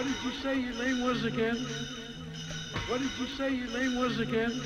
What did you say your name was again? What did you say your name was again?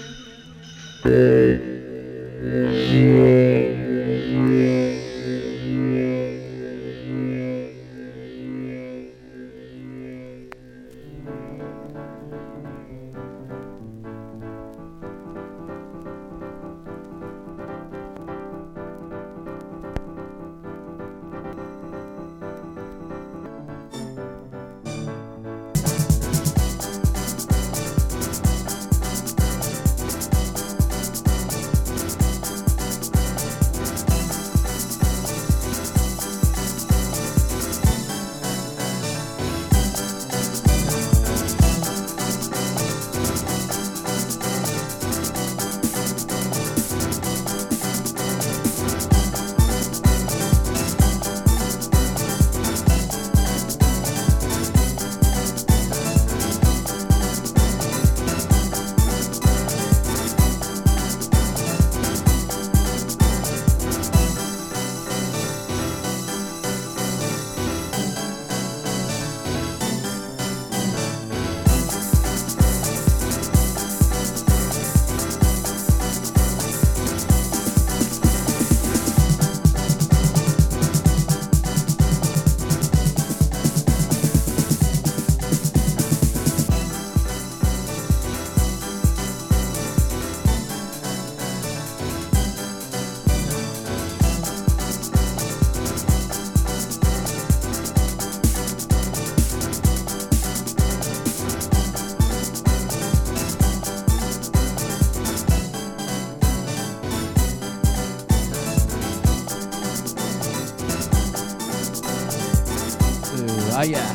Oh yeah.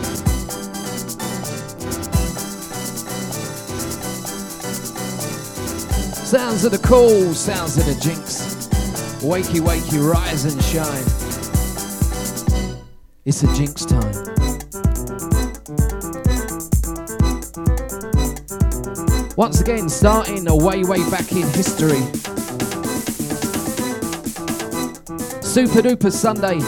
Sounds of the cool, sounds of the jinx. Wakey, wakey, rise and shine. It's a jinx time. Once again, starting a way back in history. Super duper Sunday.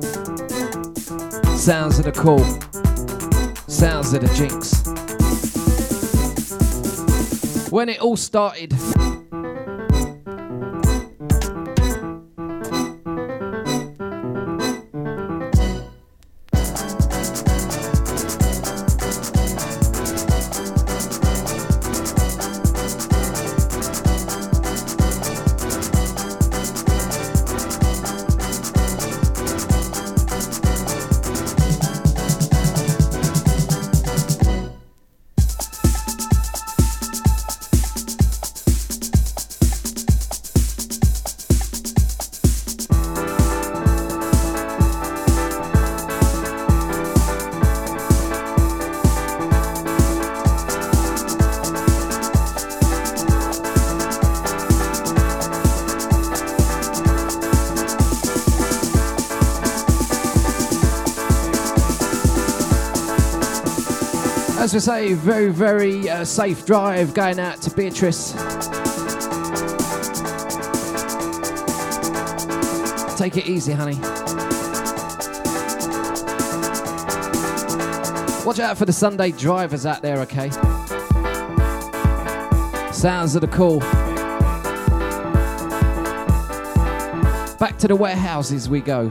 Sounds of the cool, sounds of the jinx. When it all started. As we say, very safe drive going out to Beatrice. Take it easy, honey. Watch out for the Sunday drivers out there, okay? Sounds of the cool. Back to the warehouses we go.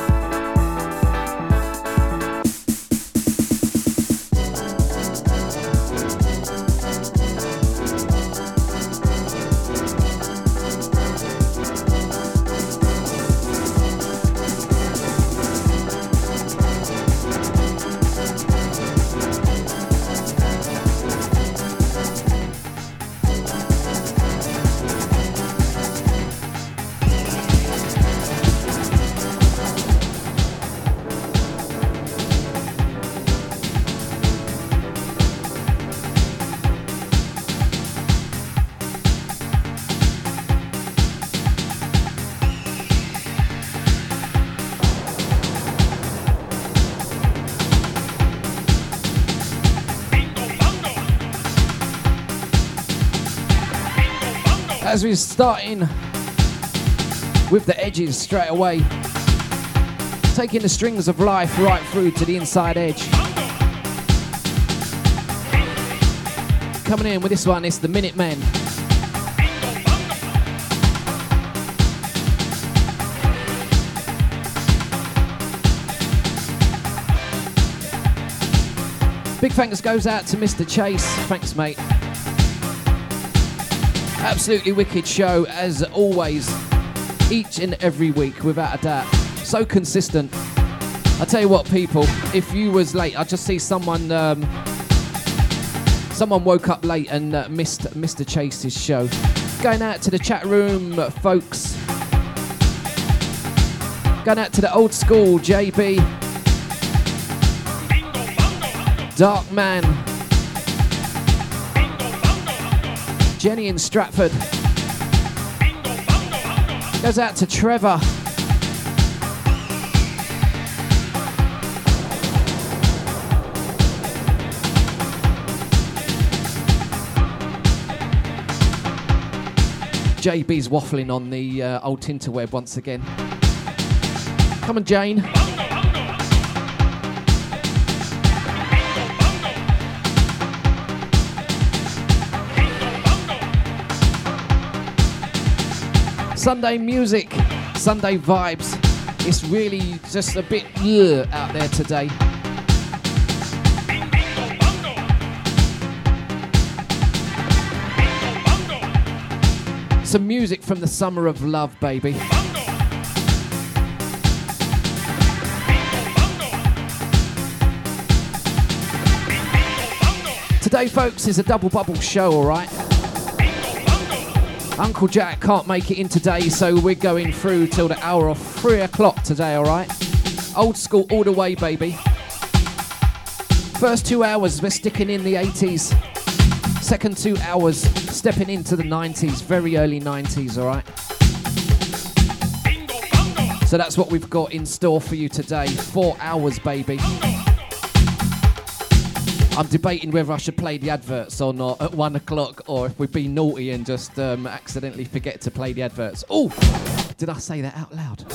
As we're starting with the edges straight away, taking the strings of life right through to the inside edge. coming in with this one. It's the Minutemen. Big thanks goes out to Mr. Chase. Thanks, mate. Absolutely wicked show, as always, each and every week, without a doubt. So consistent. I tell you what, people, if you was late, I just see someone woke up late and missed Mr. Chase's show. Going out to the chat room, folks. Going out to the old school, JB. Dark Man. Jenny in Stratford. Goes out to Trevor. JB's waffling on the old Tinterweb once again. Come on, Jane. Sunday music, Sunday vibes. It's really just a bit out there today. Some music from the summer of love, baby. Today, folks, is a double bubble show, all right? Uncle Jack can't make it in today, so we're going through till the hour of 3 o'clock today, all right? Old school all the way, baby. First 2 hours, we're sticking in the 80s. Second 2 hours, stepping into the 90s, very early 90s, all right? So that's what we've got in store for you today. 4 hours, baby. I'm debating whether I should play the adverts or not at 1 o'clock, or if we've been naughty and just accidentally forget to play the adverts. Oh, did I say that out loud?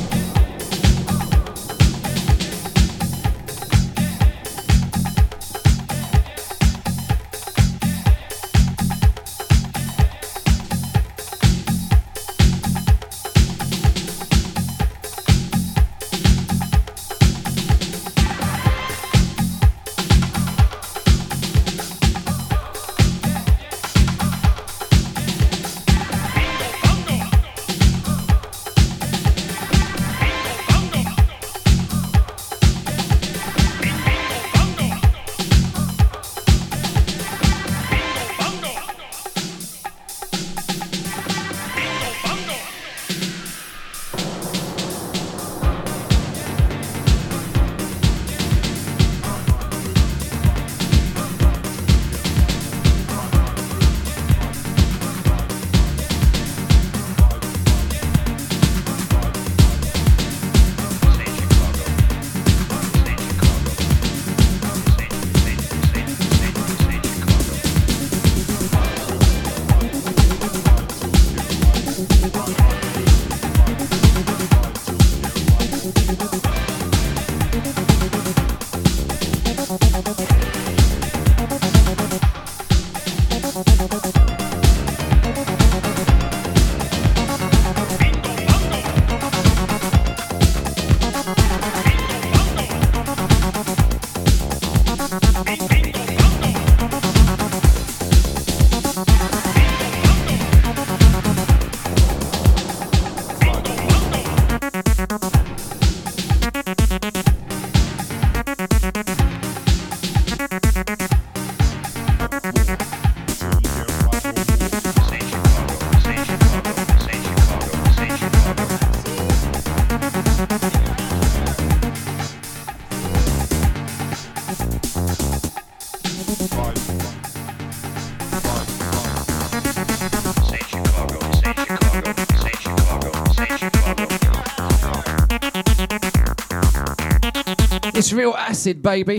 It's real acid, baby.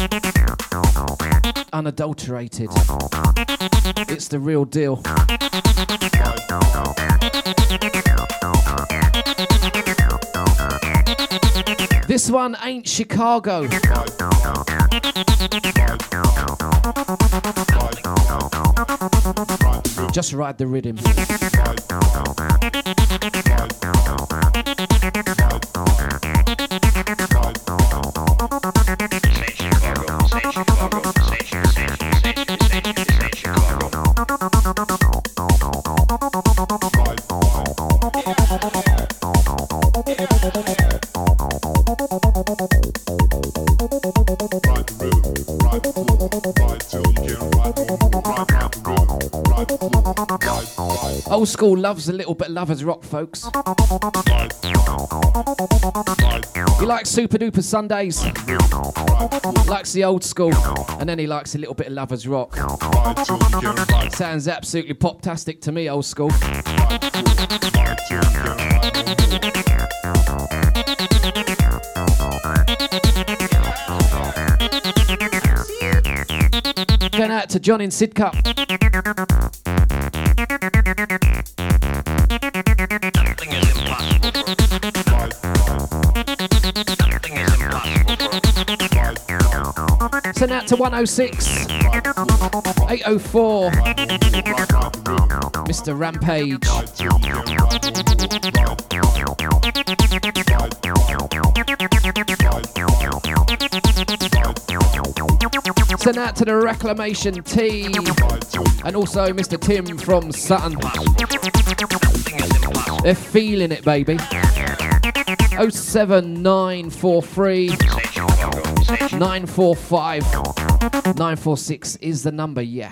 Unadulterated. It's the real deal. This one ain't Chicago. Just ride the rhythm. Old school loves a little bit of lovers rock, folks. He likes Super Duper Sundays, likes the old school, and then he likes a little bit of lovers rock. Sounds absolutely pop-tastic to me, old school. Going out to John in Sidcup. Send out to 106 804 Mr. Rampage. Send out to the Reclamation team and also Mr. Tim from Sutton. They're feeling it, baby. 07943 945 946 is the number, yeah.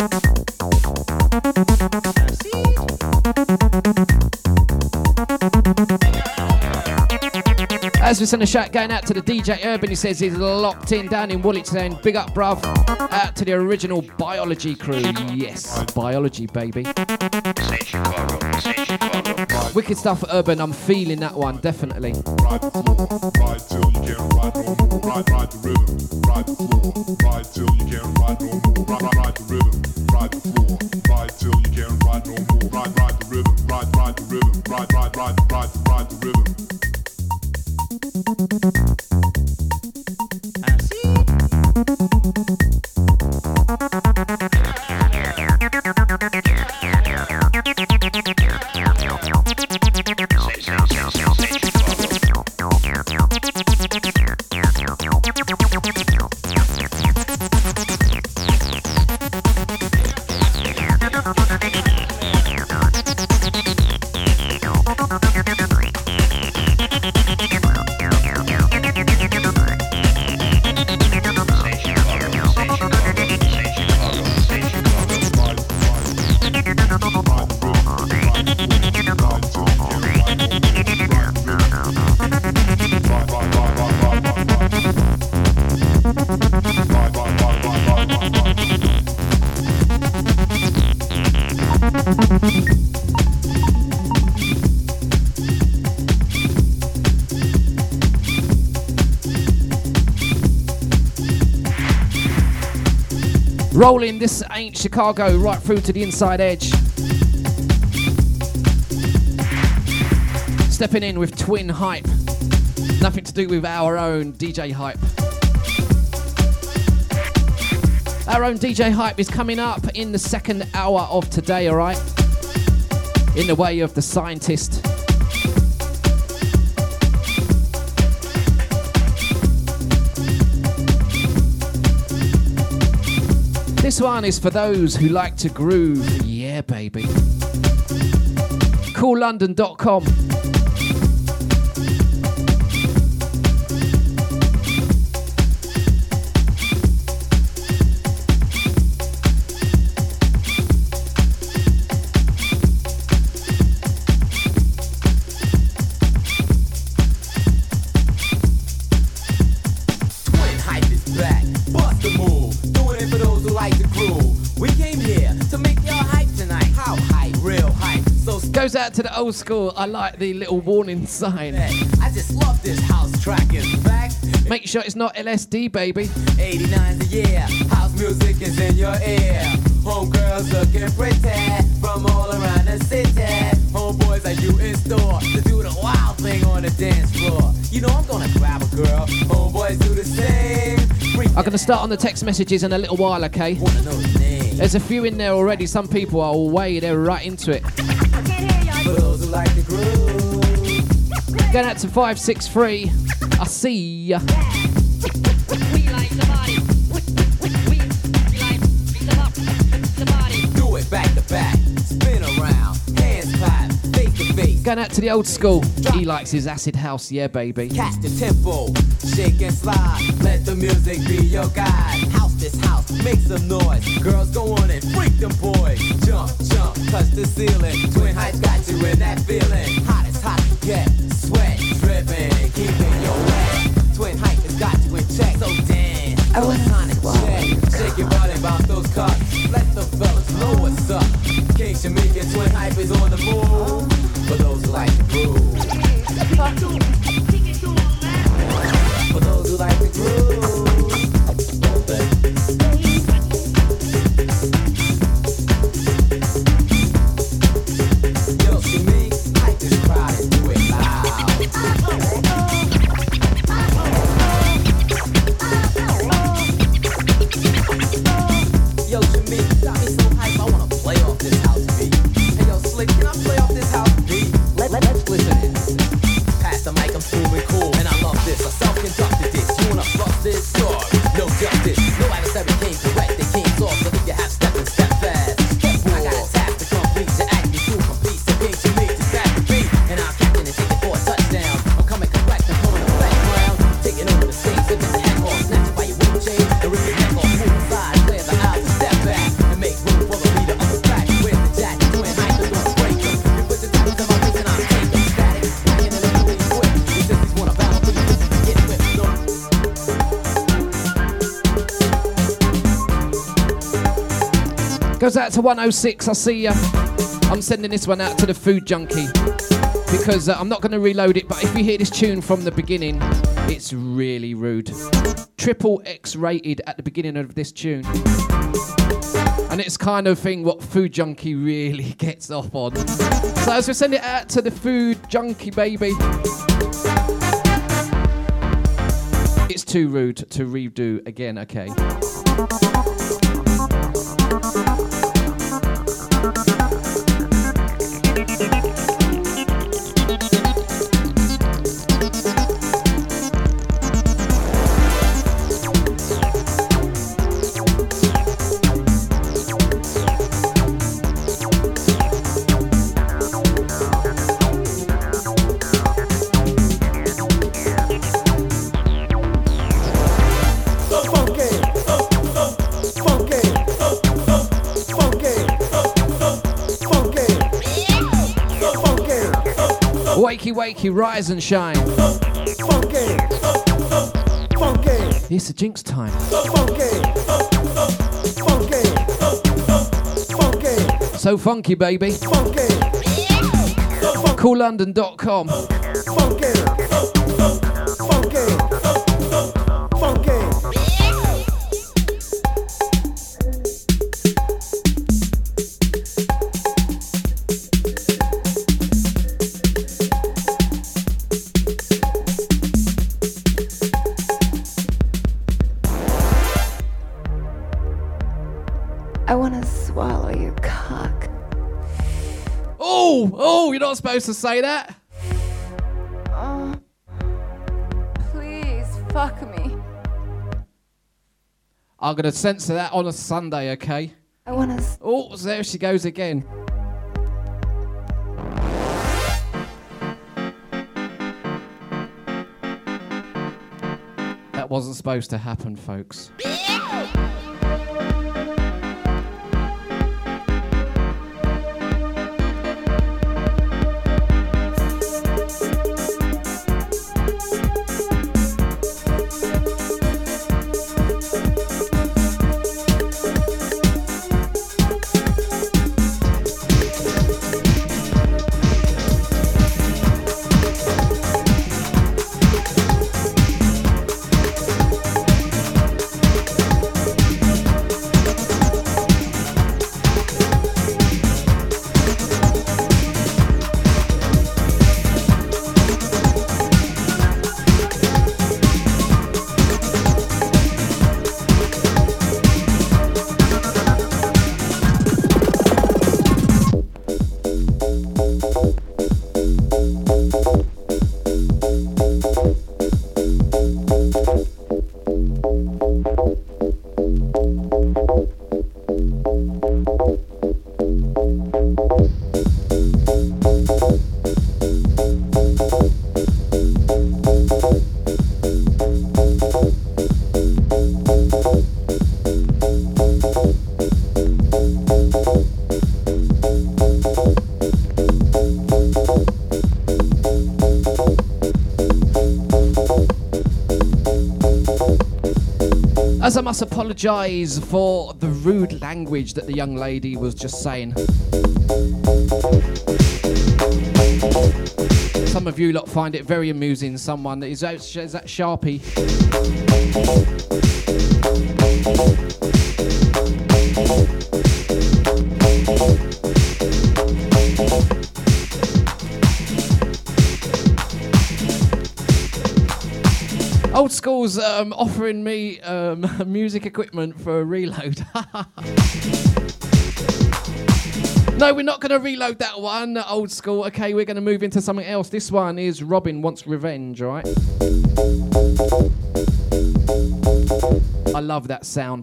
As we send a shout going out to the DJ Urban, he says he's locked in down in Woolwich saying big up bruv. Out to the original Biology crew. Yes, Biology baby. Wicked stuff for Urban, I'm feeling that one, definitely. Ride till you can't ride no more. Ride the rhythm. Ride the floor. Ride till you can't ride no more. Ride the rhythm. Ride the floor. Ride till you can't ride no more. Ride the rhythm. Ride the rhythm. Ride the rhythm. Rolling, this ain't Chicago, right through to the inside edge. Stepping in with Twin Hype. Nothing to do with our own DJ Hype. Our own DJ Hype is coming up in the second hour of today, alright? In the way of the scientist. This one is for those who like to groove. Yeah, baby. CoolLondon.com. Goes out to the old school. I like the little warning sign. I just love this house track. In fact, make sure it's not LSD, baby. 89's a year. House music is in your ear. Homegirls looking pretty from all around the city. Homeboys are you in store to do the wild thing on the dance floor. You know I'm gonna grab a girl. Homeboys do the same. I'm gonna start on the text messages in a little while, okay? Wanna know the name. There's a few in there already. Some people are away, they're right into it. For those who like the groove. Going out to 563. I see ya. We like the body. We like the body. Do it back to back. Spin around. Hands clap. Face to face. Going out to the old school. He likes his acid house, yeah, baby. Catch the tempo. Shake and slide. Let the music be your guide. House this house. Make some noise. Girls go on and freak them boys. Jump, jump. Touch the ceiling. Twin Heights got you in that feeling. Hot as hot get. Sweat dripping. Keeping your wet. Twin Heights has got you in check. So dance. I want to check. Shake your body and bounce those cups. Let the fellas know what's up. King Shamika, Twin Hype is on the move. For those who like the groove. For those who like the groove. Yo, Shamik, hype this crowd and do it loud. Yo, Shamik, got me so hype, I wanna play off this house beat. Hey, yo, Slick, can I play off this house beat? Let's listen. Pass the mic, I'm smooth and cool, and I love this. I self-conducted this. You wanna bust this? Sure. No justice. No adversary came correct. They came soft, so if you have step and step fast. Step I got a task to complete, to act me through complete. So King Shamik to back the beat, and I'm captain and taking for a touchdown. I'm coming correct, I'm coming to background. Taking over the stage, flipping the head off, snatching by your wing chain, and rip your neck off, move aside, clear the aisles and step back, and make room for the leader of the pack. Where's the jack? Twin Hype is gonna break them. You put the diamonds on my wrist and I'm taking static. Hanging in the building quick. The sissies wanna battle for you, get with no. Goes out to 106, I see ya. I'm sending this one out to the food junkie because I'm not going to reload it, but if you hear this tune from the beginning, it's really rude. Triple X rated at the beginning of this tune. And it's kind of thing what food junkie really gets off on. So as we send it out to the food junkie, baby, it's too rude to redo again, okay? Wakey, wakey, rise and shine. Funky, funky. It's the Jinx time. Funky, funky, funky. So funky, baby. Funky, CoolLondon.com. funky, funky, funky. I want to swallow your cock. Oh, you're not supposed to say that. Oh, please fuck me. I'm going to censor that on a Sunday, okay? I want to. Oh, there she goes again. That wasn't supposed to happen, folks. As I must apologise for the rude language that the young lady was just saying. Some of you lot find it very amusing. Someone is that Sharpie? Old School's offering me music equipment for a reload. No, we're not going to reload that one, Old School. Okay, we're going to move into something else. This one is Robin Wants Revenge, all right? I love that sound.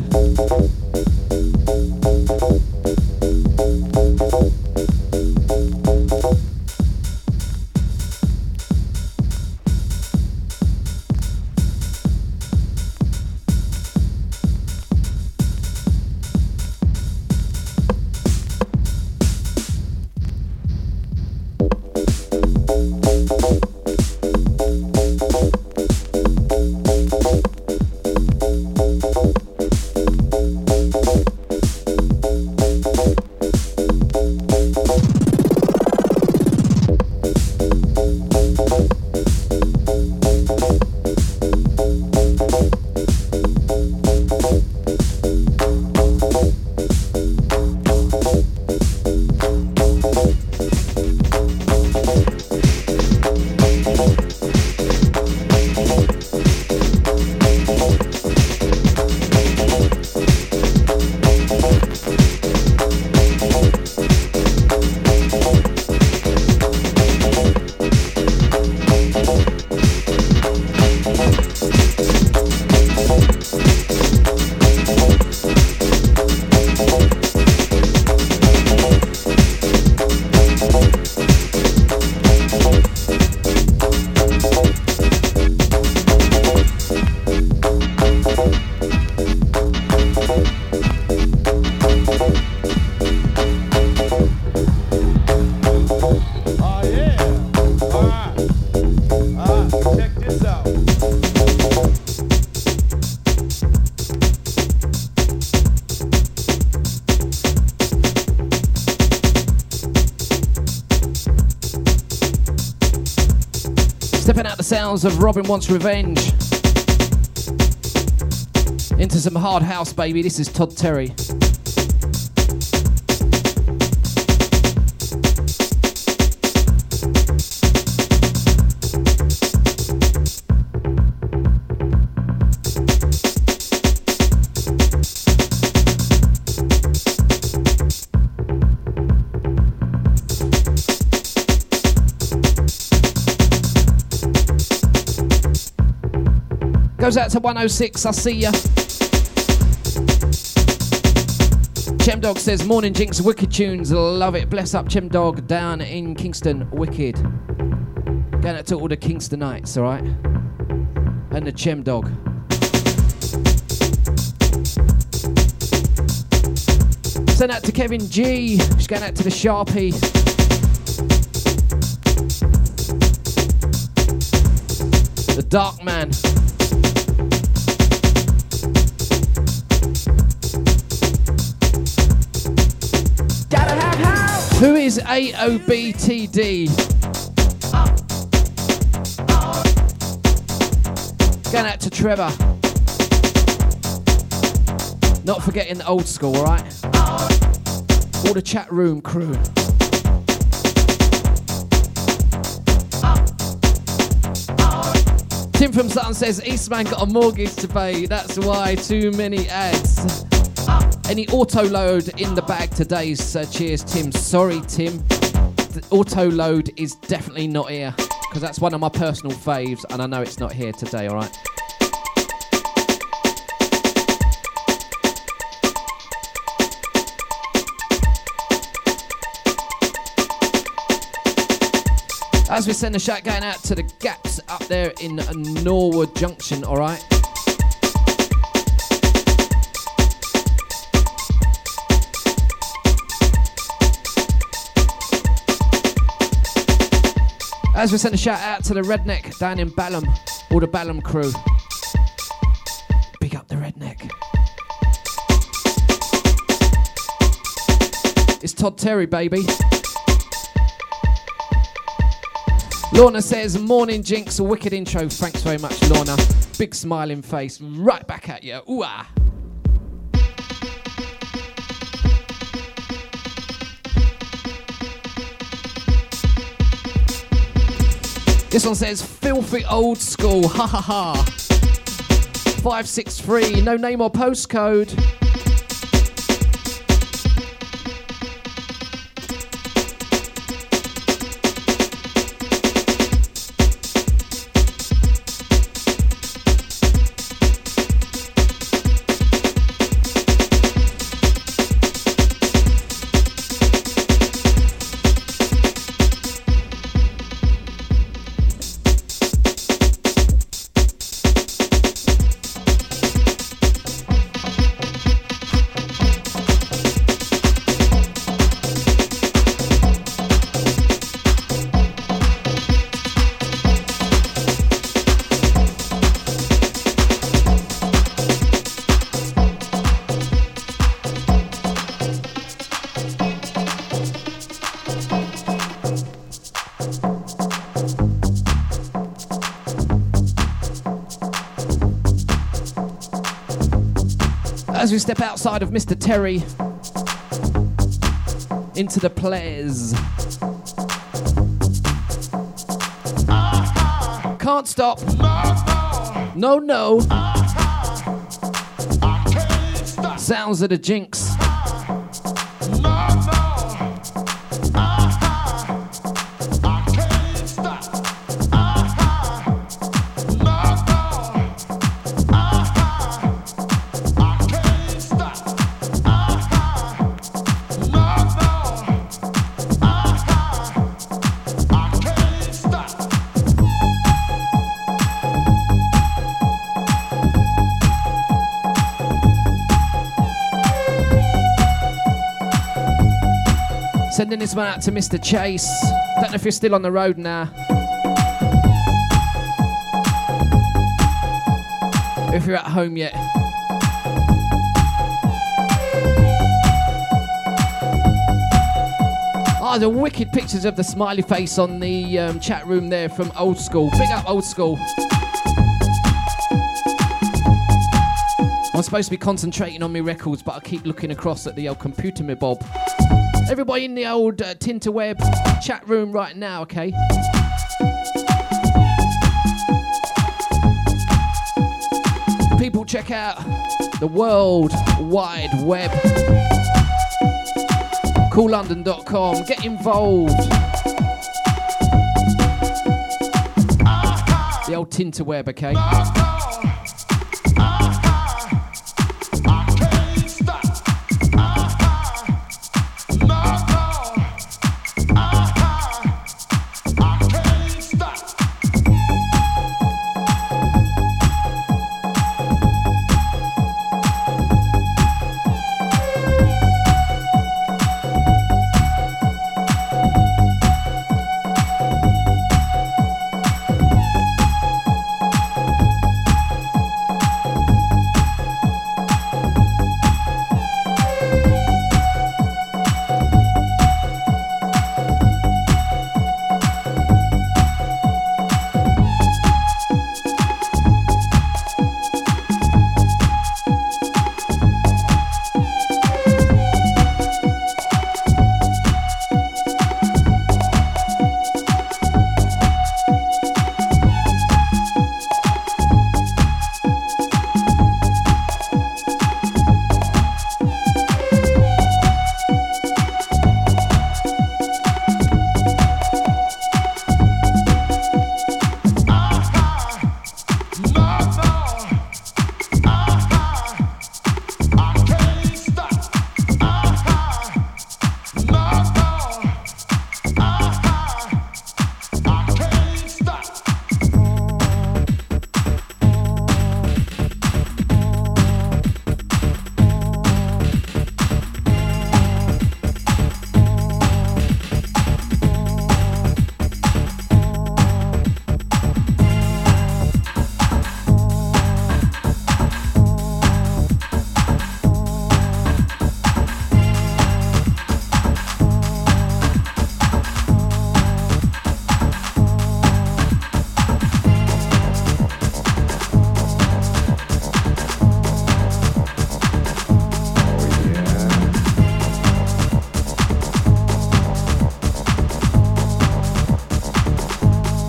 Stepping out the sounds of Robin Wants Revenge into some hard house, baby. This is Todd Terry. Goes out to 106, I see ya. Chemdog says, morning Jinx, wicked tunes, love it. Bless up Chemdog down in Kingston, wicked. Going out to all the Kingstonites, alright? And the Chemdog. Send out to Kevin G, she's going out to the Sharpie. The Dark Man. Who is AOBTD? Going out to Trevor. Not forgetting the Old School, alright? All the chat room crew. Tim from Sutton says, Eastman got a mortgage to pay, that's why too many ads. Any auto load in the bag today? Cheers, Tim. Sorry, Tim. The auto load is definitely not here because that's one of my personal faves, and I know it's not here today. All right. As we send a shout going out to the Gaps up there in Norwood Junction. All right. As we send a shout out to the Redneck down in Balham, all the Balham crew. Big up the Redneck. Todd Terry, baby. Lorna says, morning Jinx, a wicked intro. Thanks very much, Lorna. Big smiling face, right back at you. Ooh ah. This one says, filthy old school, ha ha ha. 563, no name or postcode. As we step outside of Mr. Terry into the players. Can't stop. No, no. Sounds of the Jinx. Sending this one out to Mr. Chase. Don't know if you're still on the road now. If you're at home yet. Oh, the wicked pictures of the smiley face on the chat room there from Old School. Big up Old School. I'm supposed to be concentrating on my records, but I keep looking across at the old computer, me bob. Everybody in the old Tinterweb chat room right now, okay? People, check out the World Wide Web. CoolLondon.com. Get involved. The old Tinterweb, okay?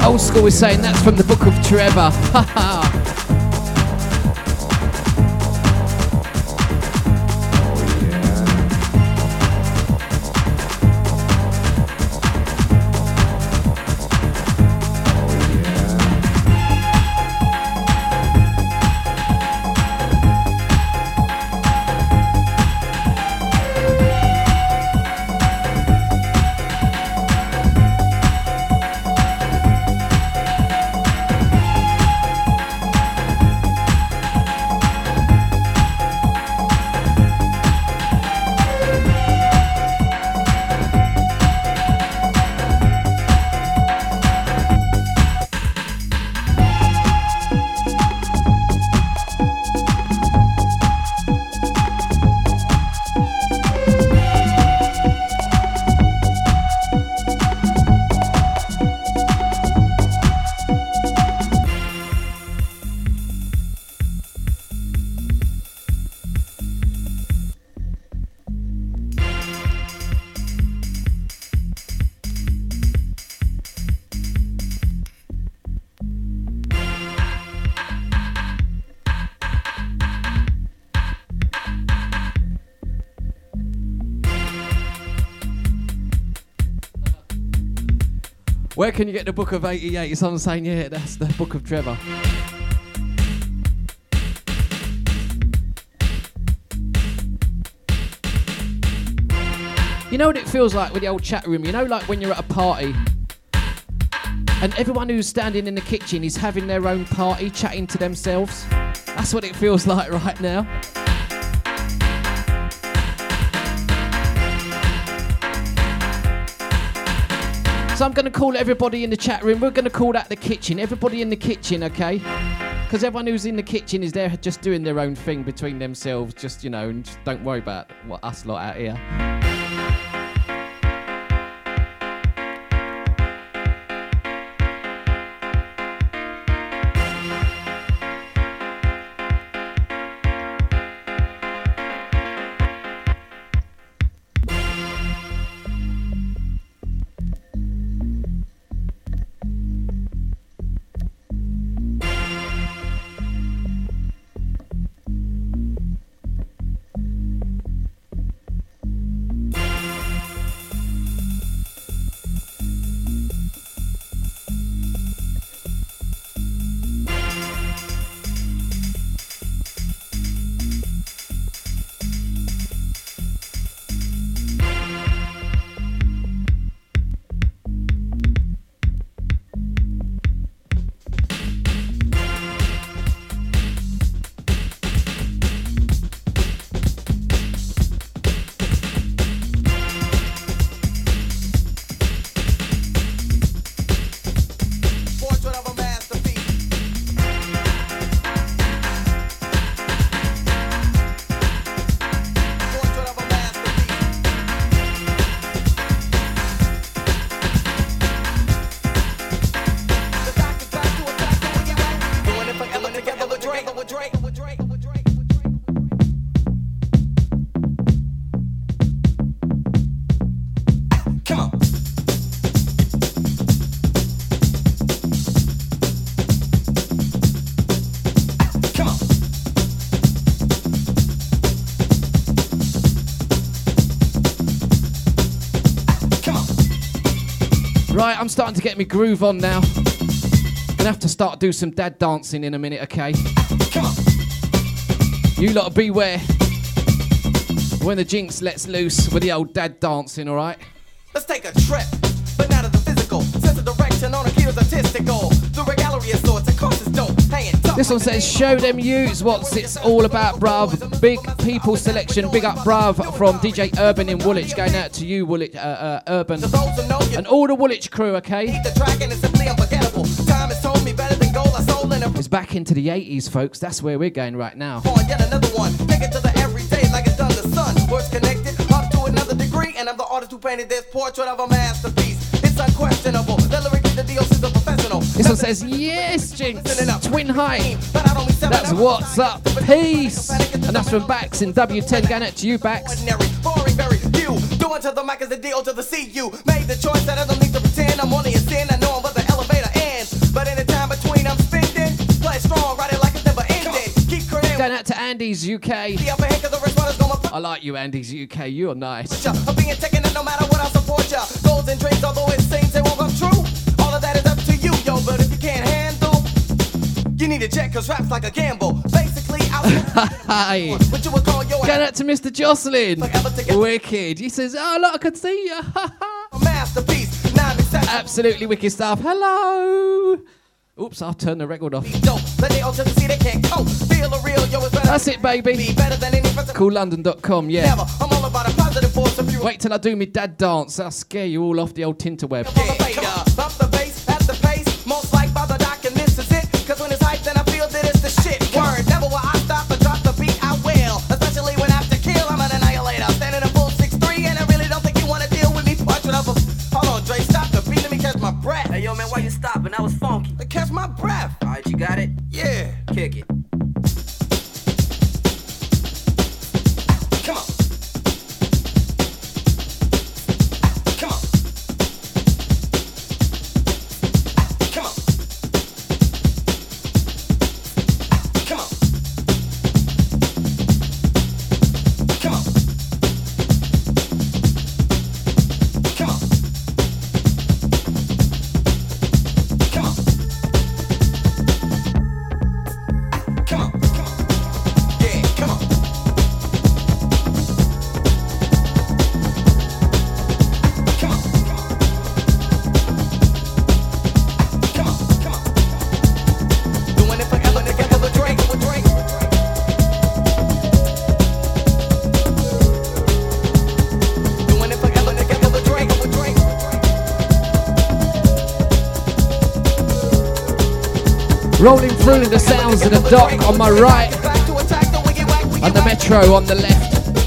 Old school is saying that's from the Book of Trevor. Haha. Where can you get the Book of 88? Someone's saying, yeah, that's the Book of Trevor. You know what it feels like with the old chat room? You know, like when you're at a party and everyone who's standing in the kitchen is having their own party, chatting to themselves? That's what it feels like right now. So I'm going to call everybody in the chat room. We're going to call that the kitchen. Everybody in the kitchen, okay? Because everyone who's in the kitchen is there just doing their own thing between themselves. Just, you know, and just don't worry about what us lot out here. Right, I'm starting to get my groove on now. Gonna have to start do some dad dancing in a minute, okay? Come on. You lot beware when the jinx lets loose with the old dad dancing, alright? Let's take a trip, but not of the physical. Sense of direction on a key is artistical. The regallery of sorts, of course, is dope. Hey, this one says, show them youths what's it's all about, bruv. Big people selection, big up, bruv, from DJ Urban in Woolwich. Going out to you, Woolwich, Urban. And all the Woolwich crew, okay? It's back into the 80s, folks. That's where we're going right now. Yet another one. Take it to the everyday like it's done the sun. Words connected up to another degree, and I'm the artist who painted this portrait of a masterpiece. It's unquestionable. The lyrically the DOC is a professional. This one says, yes, Jinx. Twin height. That's what's up. Peace. And that's from Bax in W10. Going out to you, Bax. Boring, very few. Doing to the mic is the D.O. to the C.U. Made the choice that I don't need to pretend I'm only a sin. I know I'm but the elevator and Going out to Andy's UK. The upper hand 'cause the responders gonna I like you, Andy's UK. You're nice. push ya. I'm being taken and no matter what I support ya. Goals and dreams, although it seems they won't come true. All of that is up to you, yo. But if you can't handle, you need a jet 'cause rap's like a gamble. Basically, Hi. what you would call your Going out to Mr. Jocelyn. Forever together. Wicked. He says, oh, look, I can see you. masterpiece. Non-acceptable. Absolutely wicked stuff. Hello. Oops, I'll turn the record off. Dope. Let the old just see they can't cope. Feel the real, yo, it's better. That's it, baby. Be better than any person. CoolLondon.com, yeah. Never. I'm all about a positive force of you. Wait till I do me dad dance. I'll scare you all off the old Tinterweb. Bump the bass at the pace. Most like by the doc, and this is it. 'Cause when it's hype, then I feel that it's the shit. Word. Never will I stop or drop the beat. I will. Especially when after kill, I'm an annihilator. Standing a full 6'3", and I really don't think you wanna deal with me. Portrait of a. Hold on, Dre, stop the beat. Let me catch my breath. Hey, yo, man, why you stopping? That was funky. Catch my breath. All right, you got it? Yeah. Kick it. Come on. Come on. Come on. Come on. Come on. Come on. Come on. Come on. Yeah, come on. Come on. Come on. Come on. Doing it forever together with Drake. Doing it forever together with Drake. Rolling through the sounds of the dock on my right. Back to attack the wiggy whack, wiggy And the whack. metro on the left.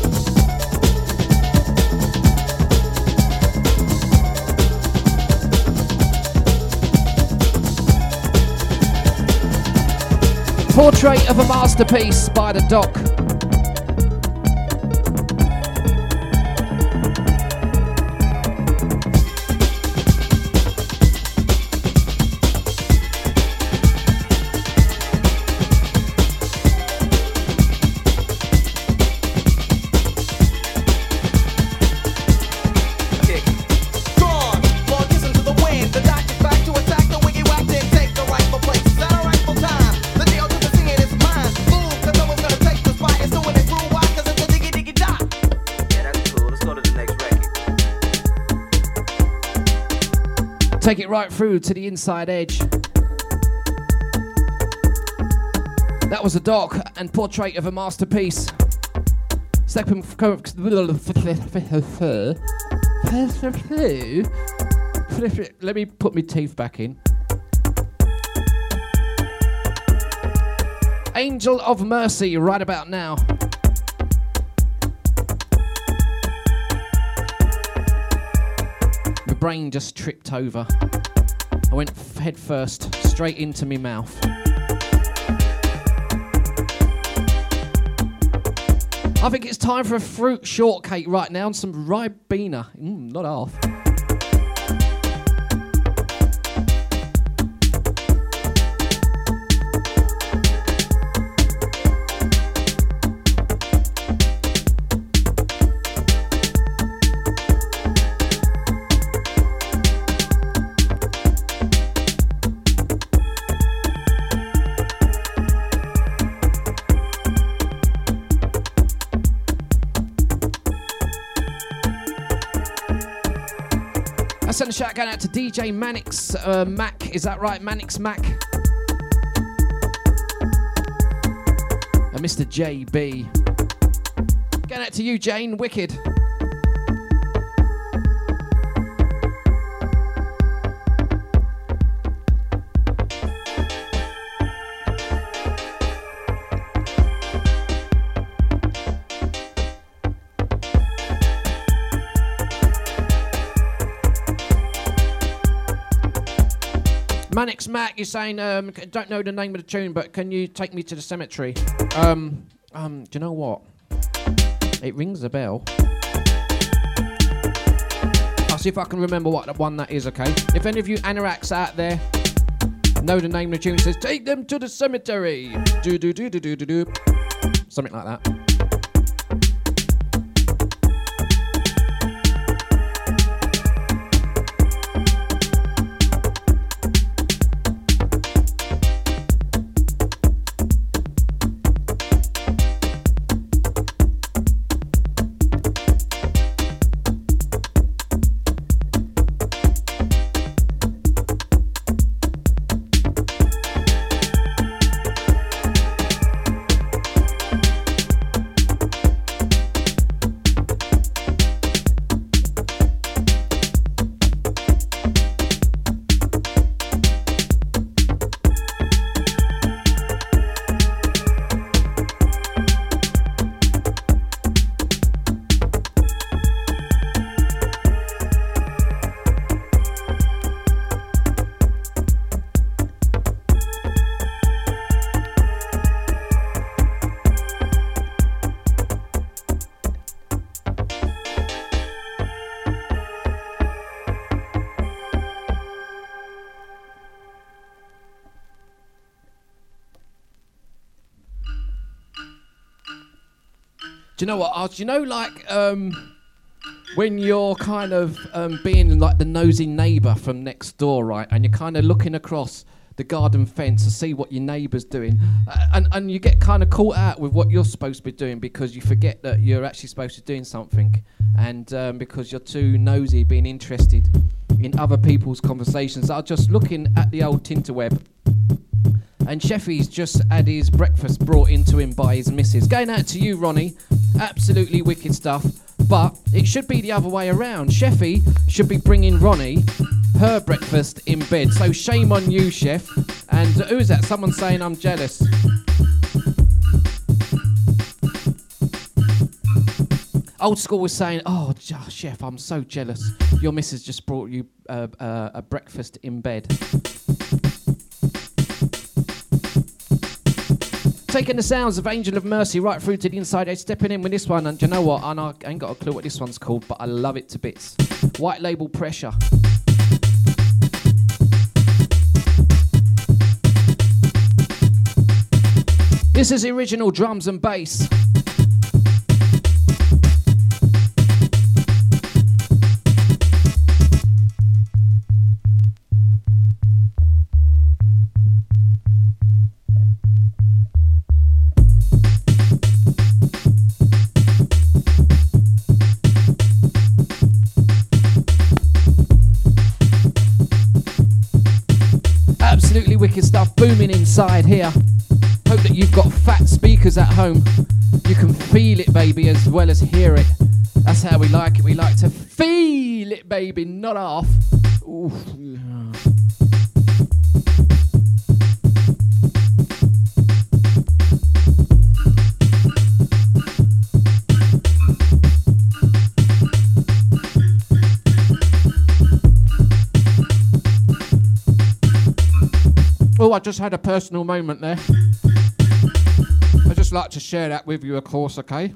Portrait of a masterpiece by the dock. Kick it. Gone. Lord, listen to the wind. The dock is back to attack the wiggy whack. Then take the rightful place. Is that a rightful time? The deal to the singing is mine. Boom, 'cause no one's gonna take the spot. It's doing it through. Why? 'Cause it's a diggy diggy dot. Yeah, that's cool. Let's go to the next record. Take it right through to the inside edge. That was a dock and Portrait of a Masterpiece. Second, let me put my teeth back in. Angel of Mercy, right about now. My brain just tripped over. I went head first, straight into my mouth. I think it's time for a fruit shortcake right now and some Ribena. Not half. I sent a shout going out to DJ Manix Mac. Is that right? Manix Mac. And Mr. JB. Going out to you, Jane. Wicked. Manix Mac, you're saying, don't know the name of the tune, but can you take me to the cemetery? Do you know what? It rings a bell. I'll see if I can remember what one that is, okay? If any of you anoraks out there know the name of the tune, it says, take them to the cemetery. Do do do do do do do. something like that. Do you know what, Arch? You know, like, when you're kind of being like the nosy neighbour from next door, right? And you're kind of looking across the garden fence to see what your neighbour's doing. And you get kind of caught out with what you're supposed to be doing because you forget that you're actually supposed to be doing something. And because you're too nosy, being interested in other people's conversations. I was just looking at the old Tinterweb. And Sheffy's just had his breakfast brought into him by his missus. Going out to you, Ronnie. Absolutely wicked stuff. But it should be the other way around. Sheffy should be bringing Ronnie her breakfast in bed. So shame on you, Chef. And who is that? Someone saying I'm jealous. Old School was saying, oh, Chef, I'm so jealous. Your missus just brought you a breakfast in bed. Taking the sounds of Angel of Mercy right through to the inside edge, stepping in with this one, and do you know what? I ain't got a clue what this one's called, but I love it to bits. White Label Pressure. This is the original drums and bass. Wicked stuff booming inside here. Hope that you've got fat speakers at home. You can feel it, baby, as well as hear it. That's how we like it. We like to feel it, baby, not half. Ooh, yeah. Oh, I just had a personal moment there. I'd just like to share that with you, of course, okay?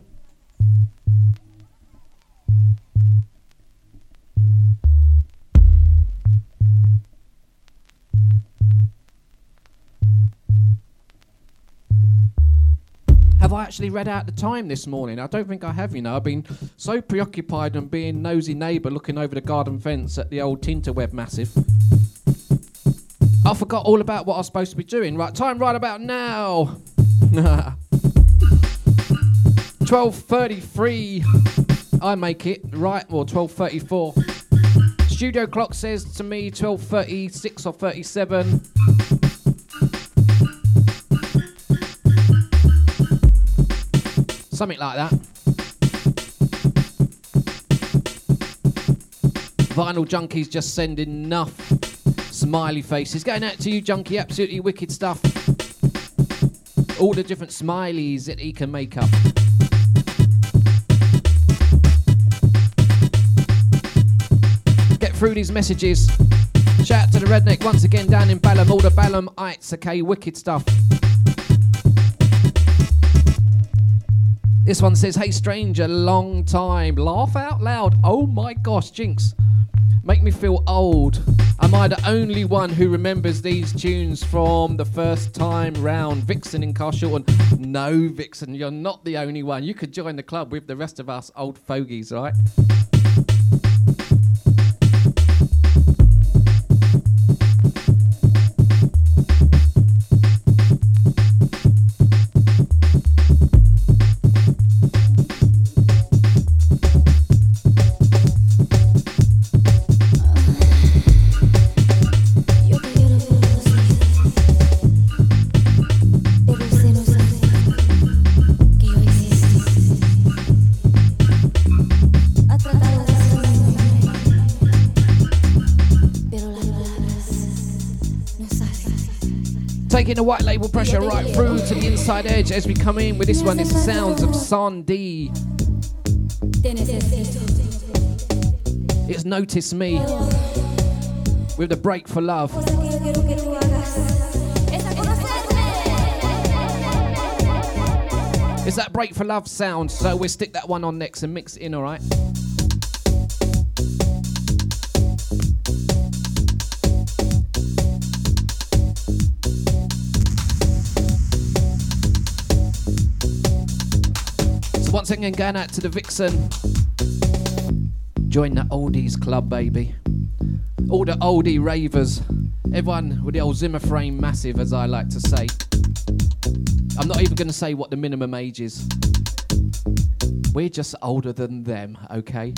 Have I actually read out the time this morning? I don't think I have, you know. I've been so preoccupied on being nosy neighbour looking over the garden fence at the old Tinterweb massive. I forgot all about what I was supposed to be doing. Right, time right about now. 12:33. I make it, right? Or 12:34. Studio clock says to me 12:36 or 37. Something like that. Vinyl Junkie's just sending enough smiley faces. Going out to you, Junkie. Absolutely wicked stuff. All the different smileys that he can make up. Get through these messages. Shout out to the Redneck once again down in Balham. All the Balhamites, okay? Wicked stuff. This one says, hey stranger, long time. Laugh out loud. Oh my gosh, Jinx. Make me feel old. Am I the only one who remembers these tunes from the first time round? Vixen in Carshalton. No, Vixen, you're not the only one. You could join the club with the rest of us old fogies, right? Taking the white label pressure right through to the inside edge as we come in with this one. It's the sounds of Sandy. It's Notice Me with the Break for Love. It's that Break for Love sound, so we'll stick that one on next and mix it in, alright? Once again, going out to the Vixen. Join the oldies club, baby. All the oldie ravers. Everyone with the old Zimmer frame massive, as I like to say. I'm not even going to say what the minimum age is. We're just older than them, okay?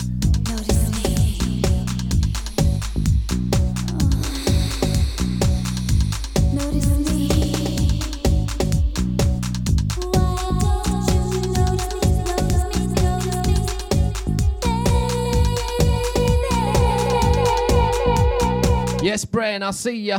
Yes, Brian, I'll see ya.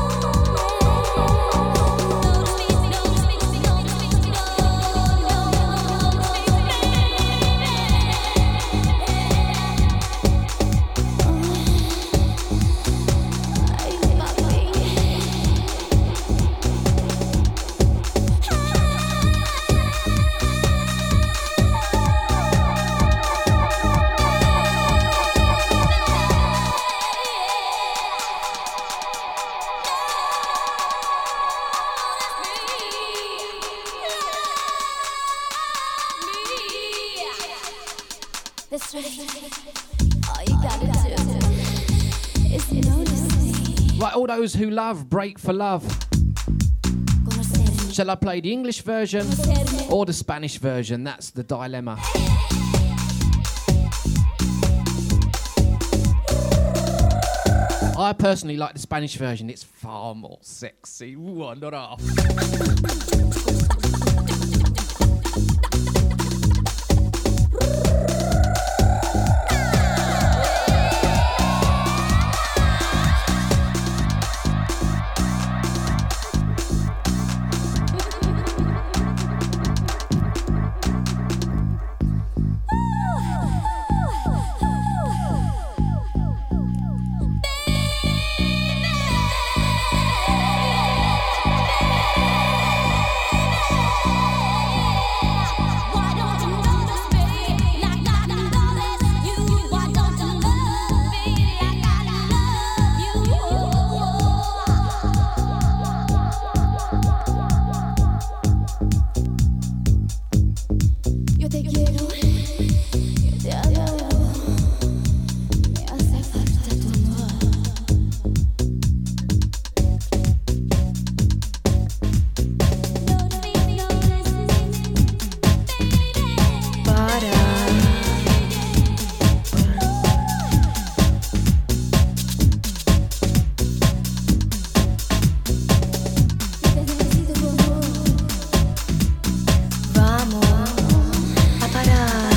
Right, all those who love Break for Love. Shall I play the English version or the Spanish version? That's the dilemma. I personally like the Spanish version. It's far more sexy. Ooh, not half. Vamos a parar.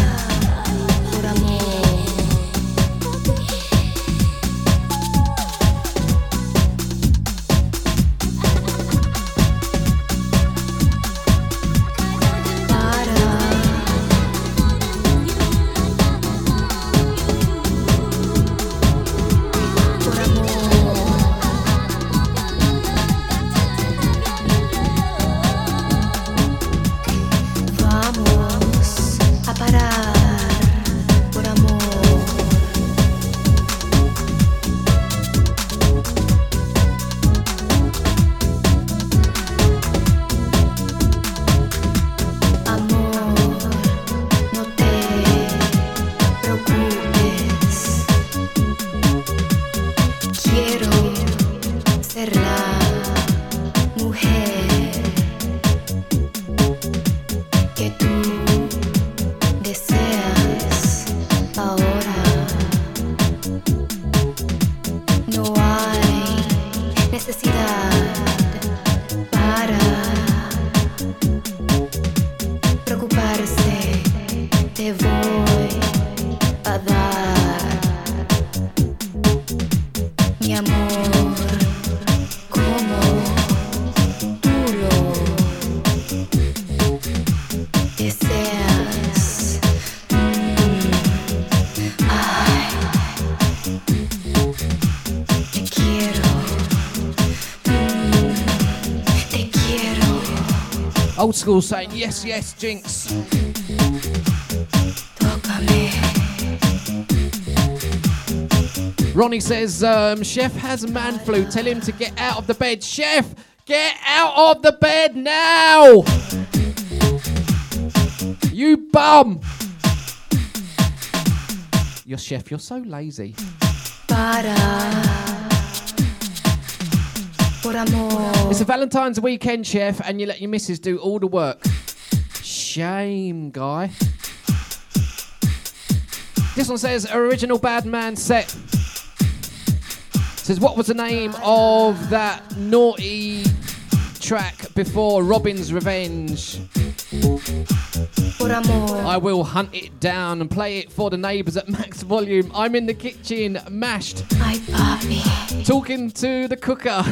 te voy a dar mi amor como tú lo deseas. Ay, te quiero. Te quiero. Old school saying yes, yes, Jinx. Ronnie says, Chef has man flu. Tell him to get out of the bed. Chef, get out of the bed now! You bum! Your chef, you're so lazy. It's a Valentine's weekend, Chef, and you let your missus do all the work. Shame, guy. This one says, original bad man set. Says, what was the name of that naughty track before Robin's Revenge? I will hunt it down and play it for the neighbours at max volume. I'm in the kitchen, mashed. Ay, papi. Talking to the cooker.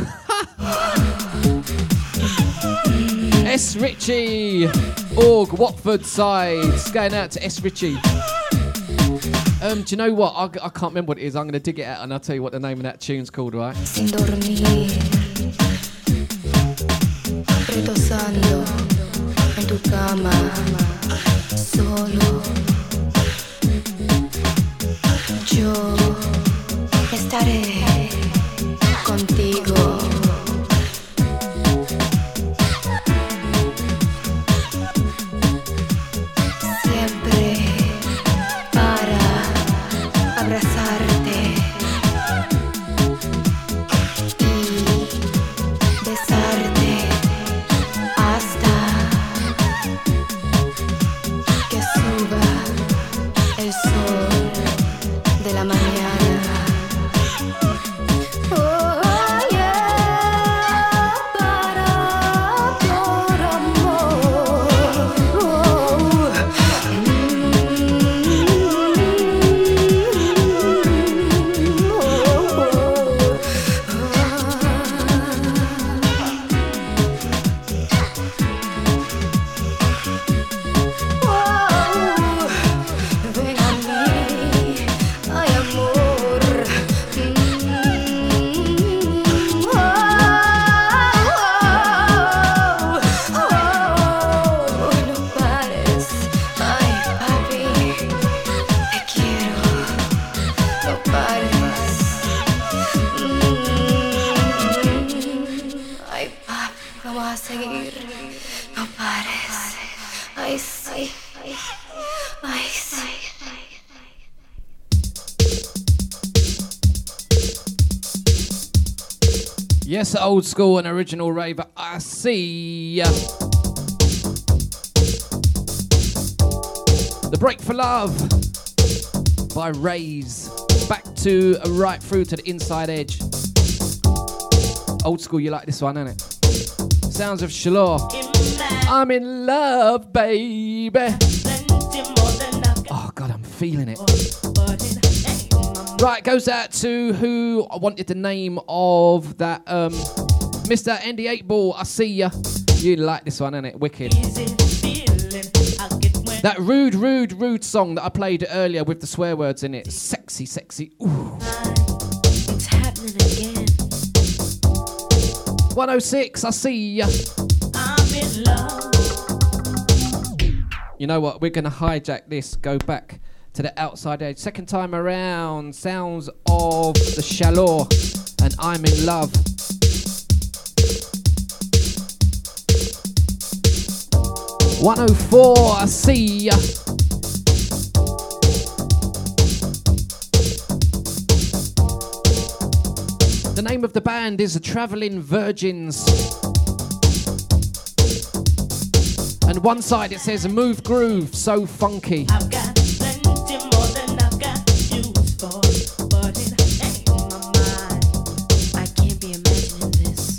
S. Ritchie. Org, Watford side. Going out to S. Ritchie. Do you know what? I can't remember what it is. I'm going to dig it out and I'll tell you what the name of that tune's called, right? Sin dormir, retosando en tu cama, solo. Yo estaré contigo. Siempre para abrazarte y besarte hasta que suba el sol de la mañana. Oh, yeah, para por amor. Ven a mí, ay amor. No pares, ay papi, te quiero. No pares. Ay papi, vamos a seguir. No pares. Ay sí, ay sí. Yes, old school and original raver. I see ya. The Break for Love by Rays. Back to right through to the inside edge. Old school, you like this one, innit? Sounds of Shalor. I'm in love, baby. Oh God, I'm feeling it. Right, goes out to who wanted the name of that Mr. Andy 8-Ball. I see ya. You like this one, innit? Wicked. That rude song that I played earlier with the swear words in it. Sexy, sexy. Ooh. It's happening again. 106, I see ya. I'm in love. You know what? We're going to hijack this. Go back to the outside edge. Second time around. Sounds of the Shalor. And I'm in love. .104, I see ya. The name of the band is the Traveling Virgins. And one side it says Move Groove, so funky. I've got plenty more than I've got use for, but it ain't my mind. I can't be imagining this.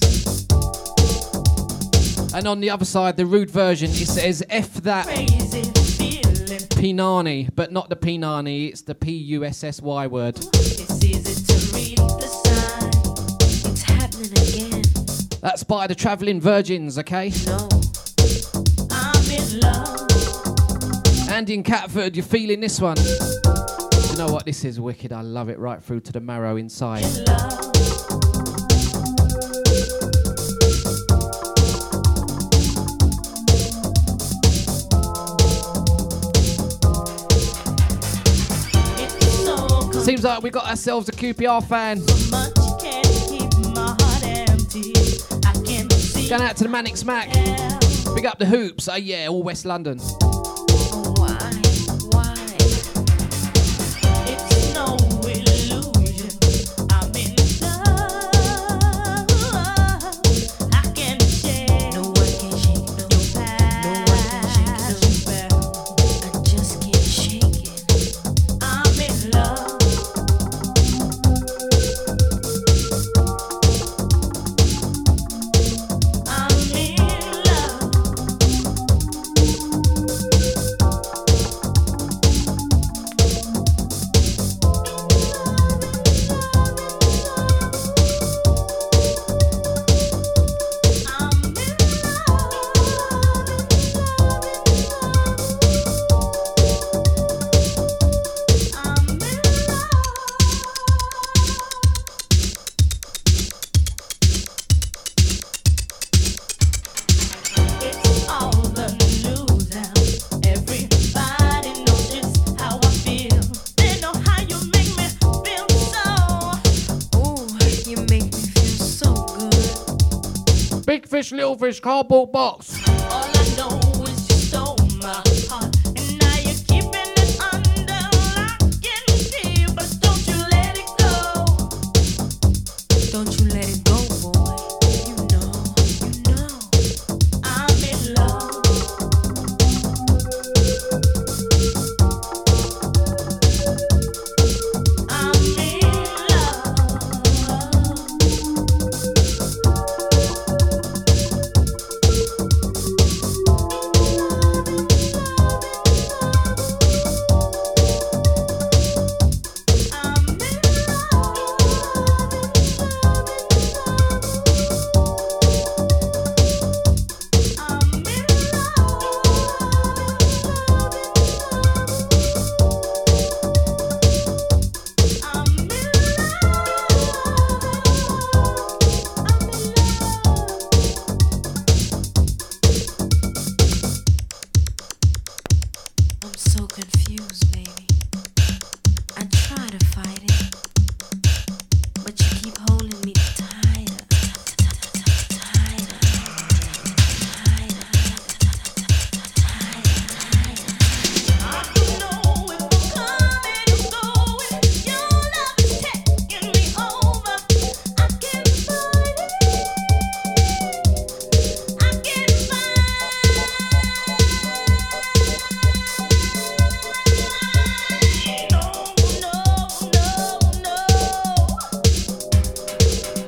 And on the other side, the rude version, it says F that Pinani, but not the Pinani, it's the P-U-S-S-Y word. It's easy to read the sign. It's happening again. That's by the Travelling Virgins, okay? No, I'm in love. Andy in Catford, you're feeling this one. You know what? This is wicked. I love it right through to the marrow inside. In love. It's so good. Seems like we got ourselves a QPR fan. Much can't keep my heart empty. I can see. Going out to the Manic Smack. Yeah. Big up the hoops. Oh yeah, all West London. Why? It's no illusion. I'm in love. I can shake. No one can shake. No one can shake. I just can't shake it. I'm in love. I'm in love. It's all the news now. Everybody knows just how I feel. They know how you make me feel so. Ooh, you make me feel so good. Big fish, little fish, cardboard box. All I know is you stole my heart, and now you're keeping it under lock and key. But don't you let it go. Don't you let it go, boy. You know. I'm in love. I'm in I'm so confused, baby. I try to fight it, but you keep holding me tighter. I don't know if I'm coming or going. Your love is taking me over. I can't fight it. I can't fight. No.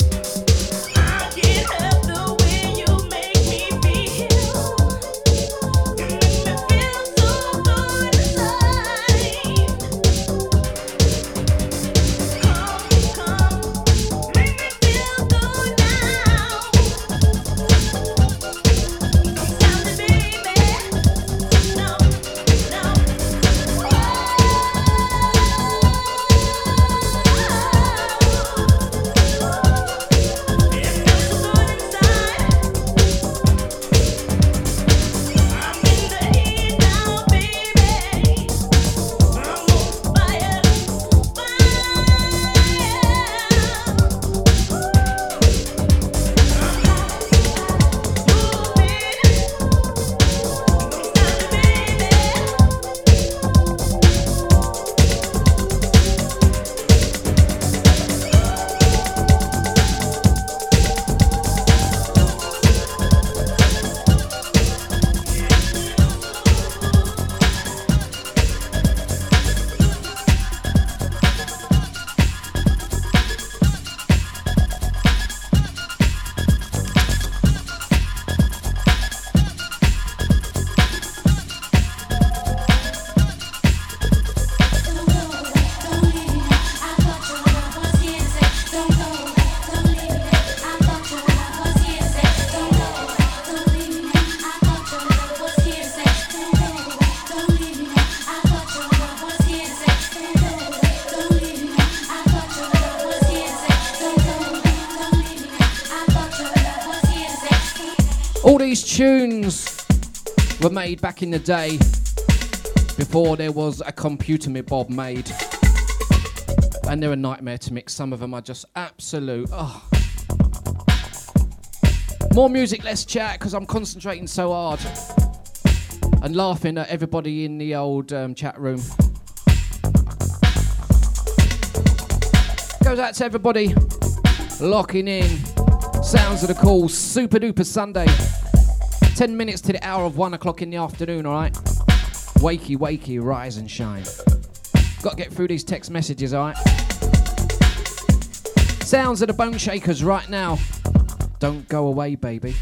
tunes were made back in the day before there was a computer bob made. And they're a nightmare to mix. Some of them are just absolute. Oh. More music, less chat, because I'm concentrating so hard and laughing at everybody in the old chat room. Goes out to everybody locking in. Sounds of the Cool, Super Duper Sunday. 10 minutes to the hour of 1 o'clock in the afternoon, alright? Wakey, wakey, rise and shine. Got to get through these text messages, alright? Sounds of the Bone Shakers right now. Don't go away, baby.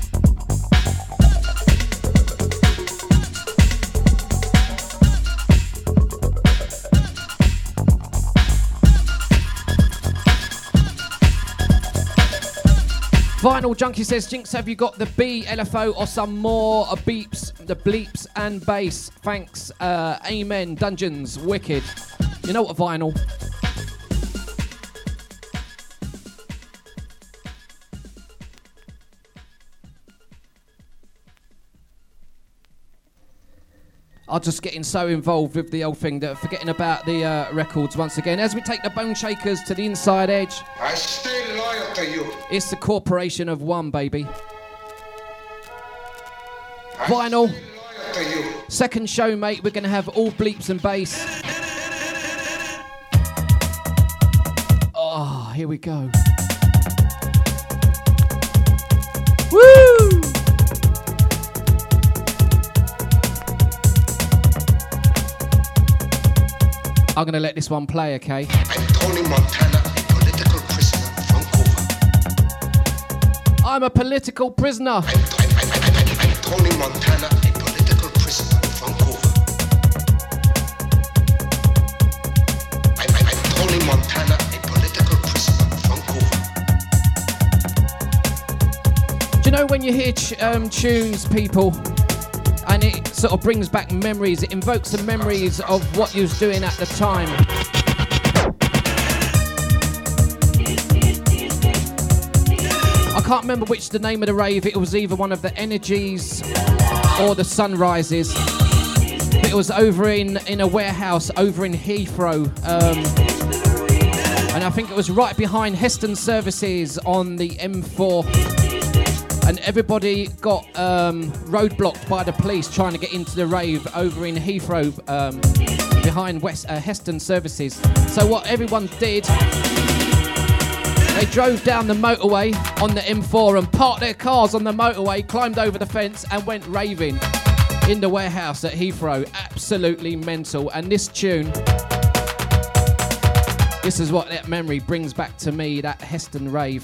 Vinyl Junkie says, Jinx, have you got the B, LFO, or some more beeps, the bleeps and bass? Thanks, amen, Dungeons, wicked. You know what, Vinyl? I'm just getting so involved with the old thing that forgetting about the records once again. As we take the Bone Shakers to the inside edge. I stay loyal to you. It's the Corporation of One, baby. Vinyl. Second show, mate. We're going to have all bleeps and bass. Oh, here we go. Woo! I'm going to let this one play, okay? I'm Tony Montana, a political prisoner from Cuba. I'm a political prisoner. I'm Tony Montana, a political prisoner from Cuba. I'm Tony Montana, a political prisoner from Cuba. Do you know when you hear tunes, people, and it sort of brings back memories, it invokes the memories of what you was doing at the time. I can't remember which the name of the rave, it was either one of the Energies or the Sunrises. But it was over in a warehouse over in Heathrow. And I think it was right behind Heston Services on the M4. And everybody got roadblocked by the police trying to get into the rave over in Heathrow behind Heston Services. So what everyone did, they drove down the motorway on the M4 and parked their cars on the motorway, climbed over the fence and went raving in the warehouse at Heathrow. Absolutely mental. And this tune, this is what that memory brings back to me, that Heston rave.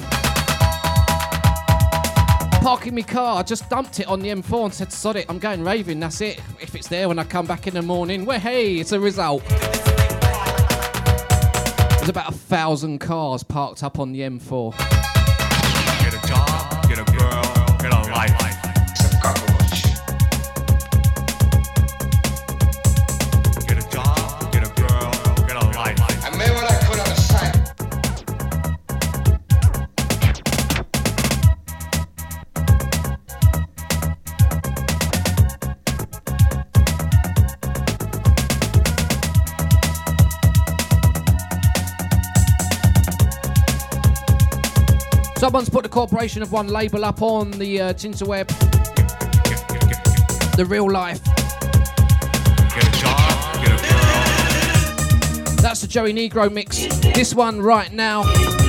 Parking my car, I just dumped it on the M4 and said, sod it, I'm going raving, that's it. If it's there when I come back in the morning, well, hey, it's a result. There's about 1,000 cars parked up on the M4. Get a job, get a girl, get a life. It's a cockroach. Get a job, get a girl, get a life. I made what I could on the side. Someone's put the Corporation of One label up on the Tinterweb. The real life. Get a job, get a girl. That's the Joey Negro mix. This one right now.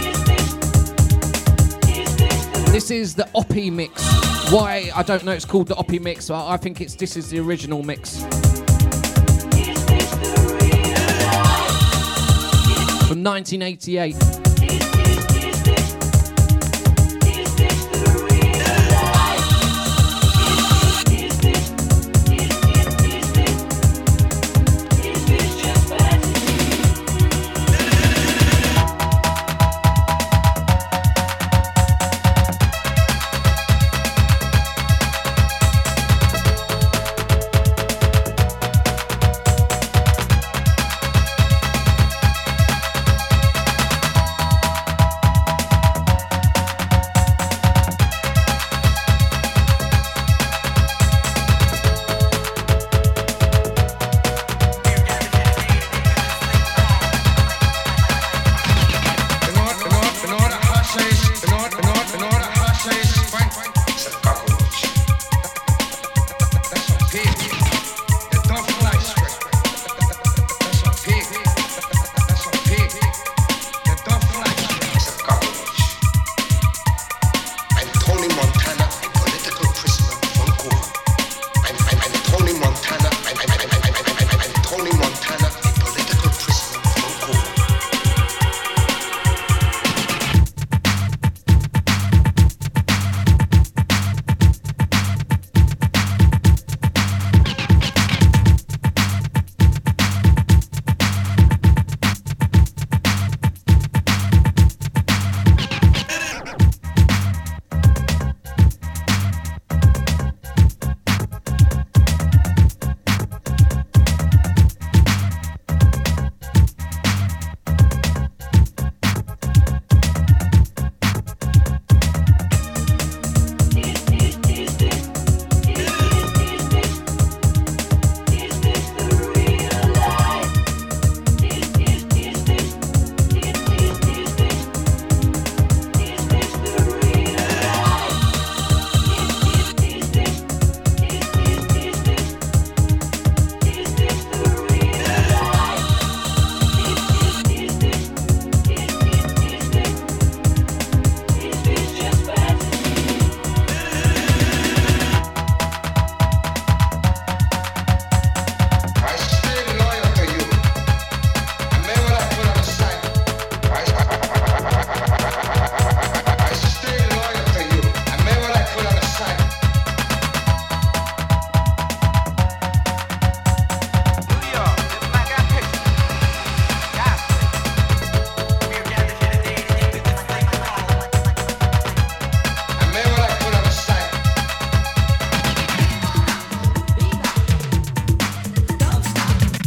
This is the Oppie mix. Why? I don't know. It's called the Oppie mix. I think this is the original mix. From 1988.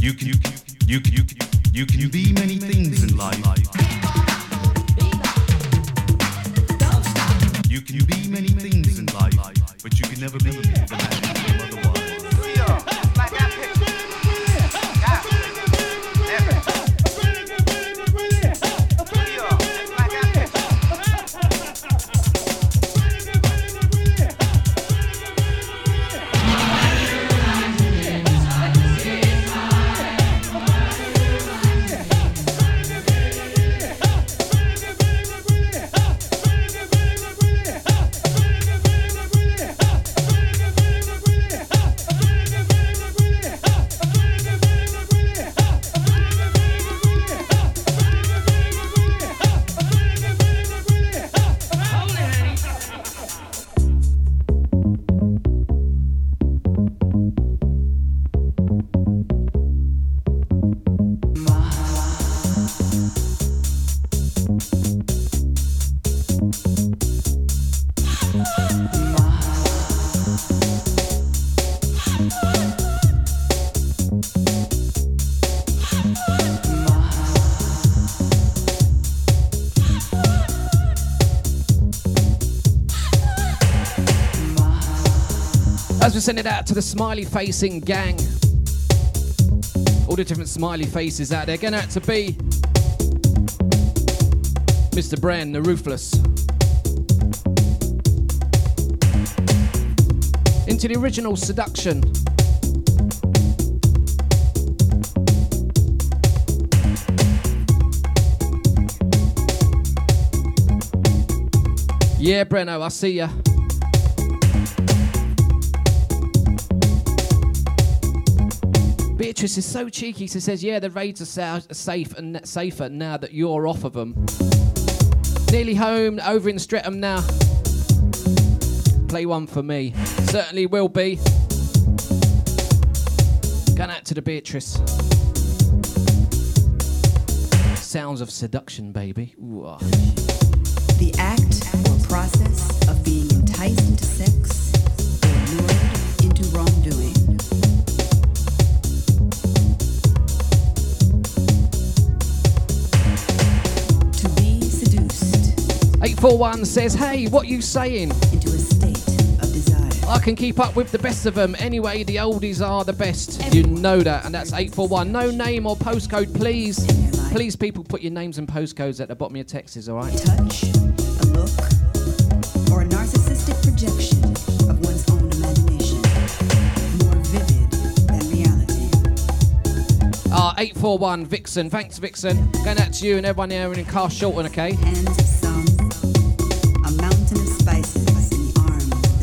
You can be many things in life. You can be many things in life, but you can never be the man otherwise. As we send it out to the smiley facing gang, all the different smiley faces out there, going out to be Mr. Brand, the Ruthless. Into the original Seduction. Yeah, Breno, I see ya. Beatrice is so cheeky. She says, yeah, the raids are safe and safer now that you're off of them. Nearly home, over in Streatham now. Play one for me. Certainly will be. Going out to the Beatrice. Sounds of seduction, baby. Ooh, ah. The act or process of being enticed into sex or lured into wrongdoing. To be seduced. 841 says, hey, what you saying? Into a state of desire. I can keep up with the best of them. Anyway, the oldies are the best. You know that. And that's 841. No name or postcode, please. Please, people, put your names and postcodes at the bottom of your texts, all right? Touch, a look, or a narcissistic projection of one's own imagination. More vivid than reality. 841, Vixen. Thanks, Vixen. Going out to you and everyone here in Car Shorten, okay? Hands of some, a mountain of spices in the arms of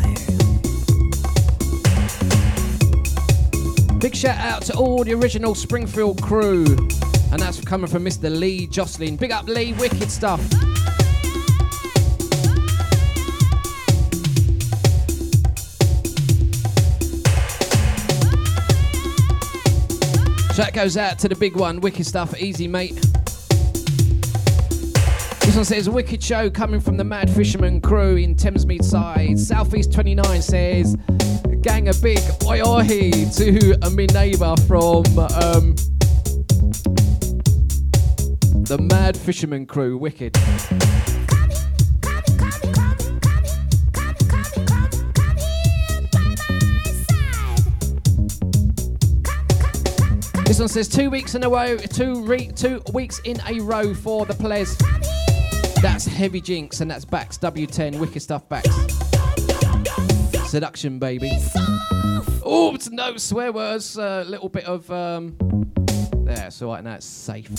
the desire. Big shout out to all the original Springfield crew. And that's coming from Mr. Lee Jocelyn. Big up, Lee. Wicked stuff. Shout goes out to the big one. Wicked stuff. Easy, mate. This one says, wicked show coming from the Mad Fisherman crew in Thamesmead side. Southeast 29 says, gang a big oi oi to my neighbour from... the Mad Fisherman crew, wicked. This one says 2 weeks in a row, 2 weeks in a row for the Ples. That's Heavy Jinx and that's Bax W10, wicked stuff, Bax. Seduction, baby. Oh, no swear words. A little bit of there, it's alright now. It's safe.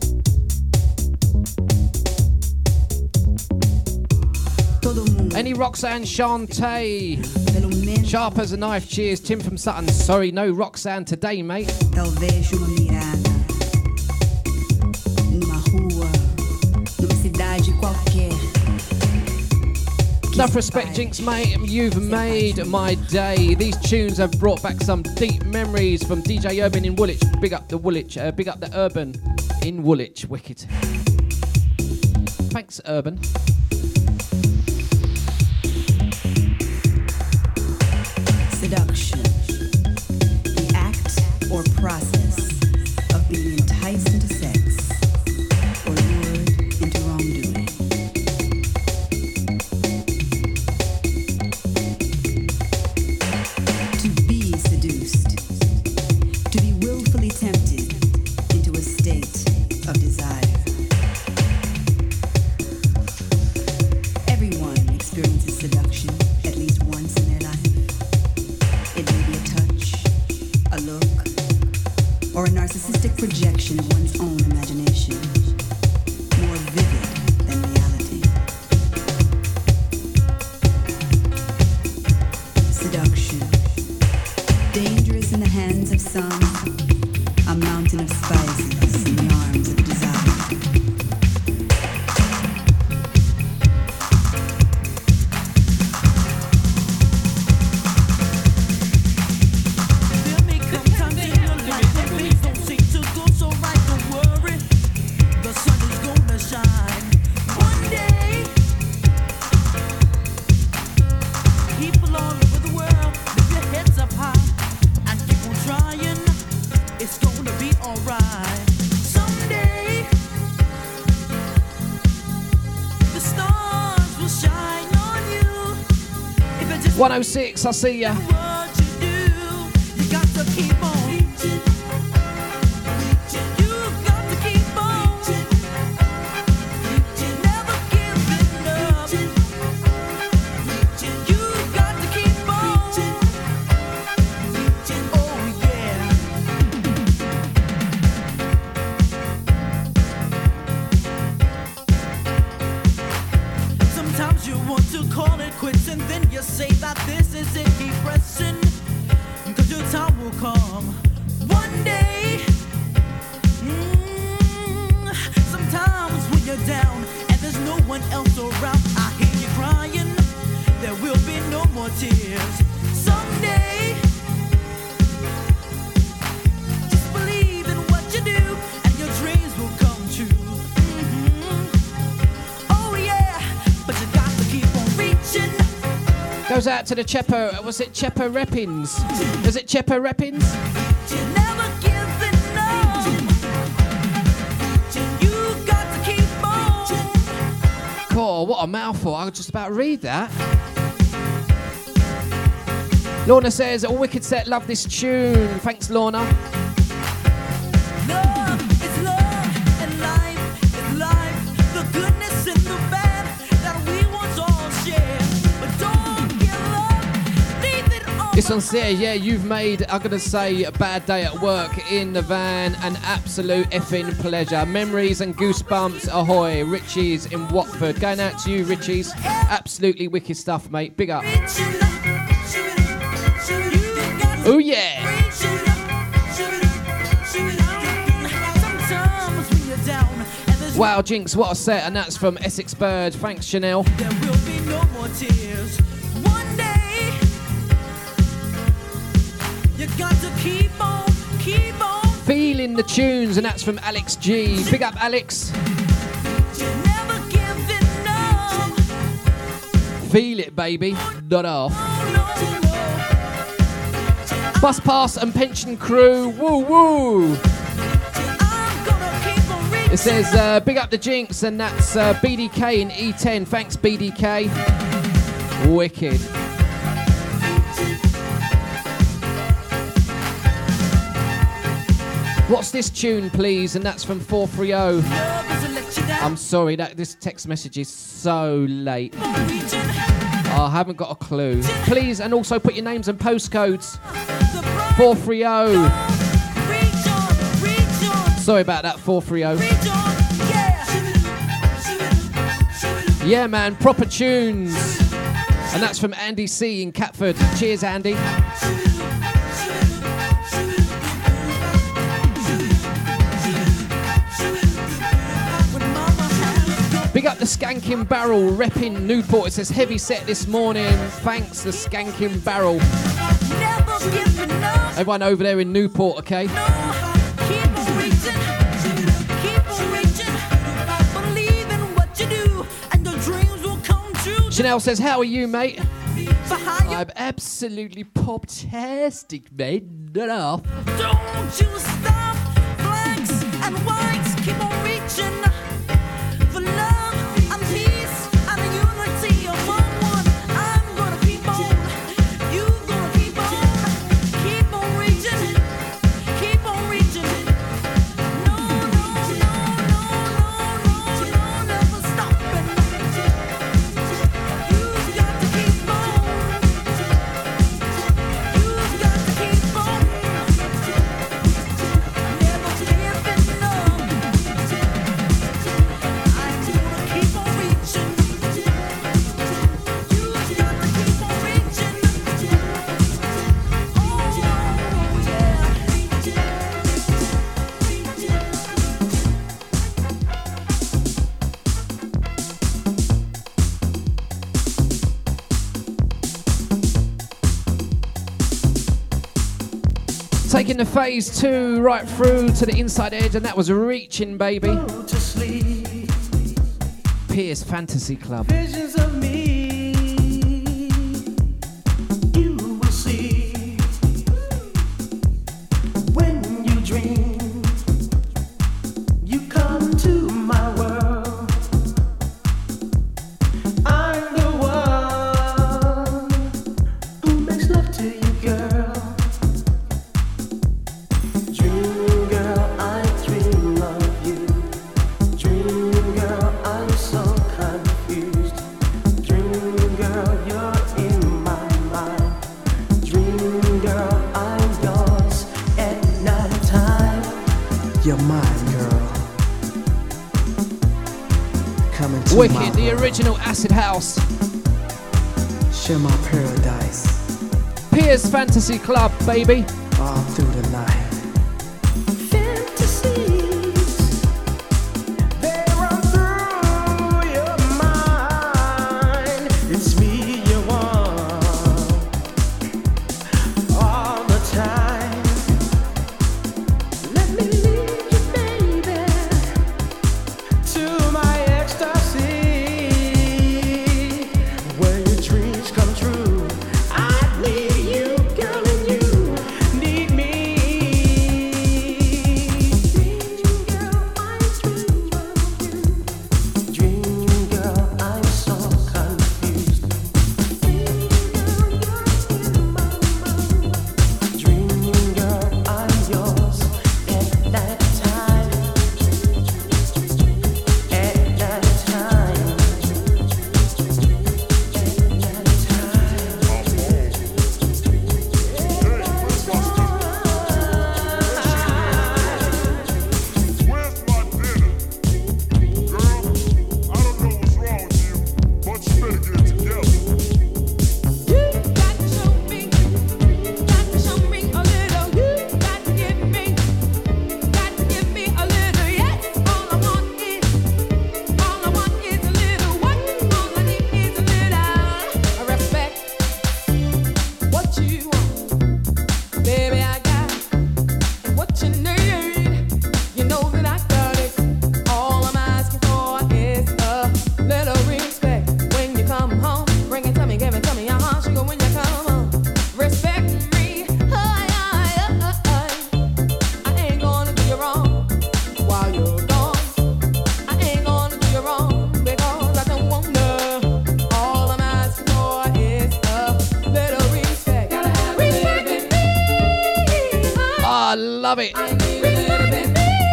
Any Roxanne Shantae? Sharp as a knife, cheers. Tim from Sutton. Sorry, no Roxanne today, mate. Talvez uma mirada numa rua, numa cidade qualquer. Enough respect, Jinx, mate. You've made my day. These tunes have brought back some deep memories from DJ Urban in Woolwich. Big up the Woolwich. Big up the Urban in Woolwich. Wicked. Thanks, Urban. Seduction, the act or process being enticed into sex or lured into wrongdoing. To be seduced, to be willfully tempted into a state of desire. Everyone experiences seduction at least once in their life. It may be a touch, a look, or a narcissistic projection of one's own imagination, more vivid than reality. Seduction, dangerous in the hands of some, a mountain of spices in the arms of desire. There may come times in your life when things don't seem to go so right. Don't worry, the sun is gonna shine one day. People all over the world, lift your heads up high and keep on trying. It's gonna be alright someday. The stars will shine on you if it just 106, I see ya. what you do. You got to keep on. You've got to keep on. Never giving up. You've got to keep on. Oh yeah. Sometimes you want to call it quits and then you say that this is it. Keep pressing, 'cause your time will come one day. Sometimes when you're down and there's no one else around, I hear you crying. There will be no more tears someday. Just believe in what you do and your dreams will come true. Oh yeah, but you got to keep on reaching. Goes out to the Chepo. Was it Chepo Reppins? Was it Chepo Reppins? Never giving up. You got to keep on. God, what a mouthful. I could just about read that. Lorna says, a wicked set, love this tune. Thanks, Lorna. Love is love and life is life. The goodness and the bad that we once all shared. But don't give up. Leave it all. This one says, yeah, you've made, I'm going to say, a bad day at work in the van an absolute effing pleasure. Memories and goosebumps, ahoy. Richie's in Watford. Going out to you, Richie's. Absolutely wicked stuff, mate. Big up. Oh, yeah. Sometimes when you're down and there's Wow, Jinx, what a set. And that's from Essex Bird. Thanks, Chanel. there will be no more tears. One day, you got to keep on, keep on. Feeling the tunes, and that's from Alex G. Big up, Alex. Never giving up. Feel it, baby. Not off. Bus Pass and Pension Crew. Woo woo. It says, big up the Jinx, and that's BDK in E10. Thanks, BDK. Wicked. What's this tune, please? And that's from 430. I'm sorry, this text message is so late. I haven't got a clue. Please, and also put your names and postcodes. 430. Sorry about that, 430. Yeah, man, proper tunes. And that's from Andy C in Catford. Cheers, Andy. Big up the Skanking Barrel, repping Newport. It says heavy set this morning. Thanks, the Skanking Barrel. Everyone over there in Newport, okay? Chanel says, how are you, mate? I'm absolutely pop-tastic, mate. Not off. Don't you stop, flag Taking the phase 2 right through to the inside edge, and that was Reaching, baby. Pierce Fantasy Club. Visions of me, you will see when you dream. You come to my world. I'm the one who makes love to you, girl. Dream girl, I dream of you. Dream girl, I'm so confused. Dream girl, you're in my mind. Dream girl, I'm yours at night time. You're mine, girl. Coming to Wicked, my the world. original Acid House. Share my paradise Pierce Fantasy Club, baby. all through the night. Fantasies, they run through your mind. It's me you want all the time. Let me lead you, baby, to my ecstasy, where your dreams come true. I need you, girl, and you need me. Dream girl, I'm so confused. Dream girl, I'm yours at that time. At that time. Where's my dinner? Girl, I don't know what's wrong with you, but you better get it together. You got to show me a little. You got to give me a little. Yes, all I want is a little. What? All I need is a little. I respect what you want, baby. I got what you need. You know that I got it. All I'm asking for is a little respect. When you come home, bring it to me, give it to me. Sugar when you come home. Respect me. I ain't gonna do you wrong while you're gone. I ain't gonna do you wrong because I don't want none. All I'm asking for is a little respect. Respect me. I love it. I need a little bit.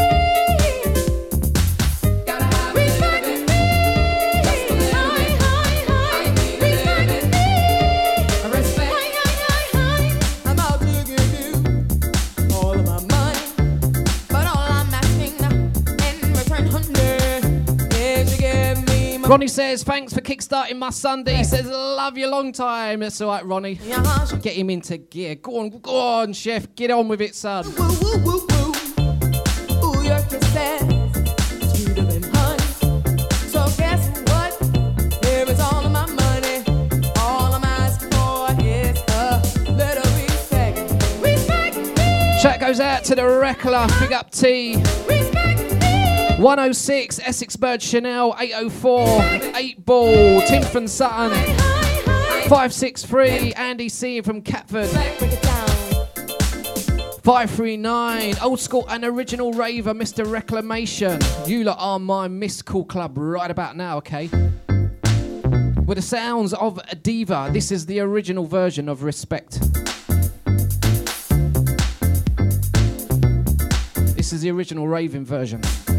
Gotta have a little bit. Just a little bit. I need a little bit. Respect. I'm out to give you all of my money, but all I'm asking in return, honey, is you give me my. Ronnie says, thanks for kickstarting my Sunday. He says, love you long time. That's all right, Ronnie. Get him into gear. Go on, chef. Get on with it, son. Woo, woo, woo, woo. Ooh, your kisses, sweeter than honey. So guess what? Here is all of my money. All I'm asking for is a little respect. Respect me. Chat goes out to the Reckler. Big up T. Respect me. 106, Essex Bird Chanel. 804, 8 Ball. Tim from Sutton. 563, Andy C from Catford. Break it down. 539, old school and original raver, Mr. Reclamation. You lot are my mystical club right about now, okay? With the sounds of a diva, this is the original version of Respect. This is the original raving version.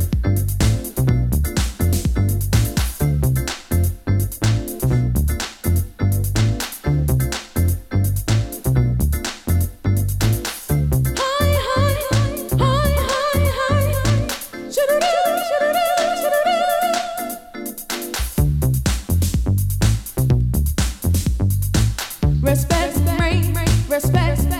Respect me, respect me.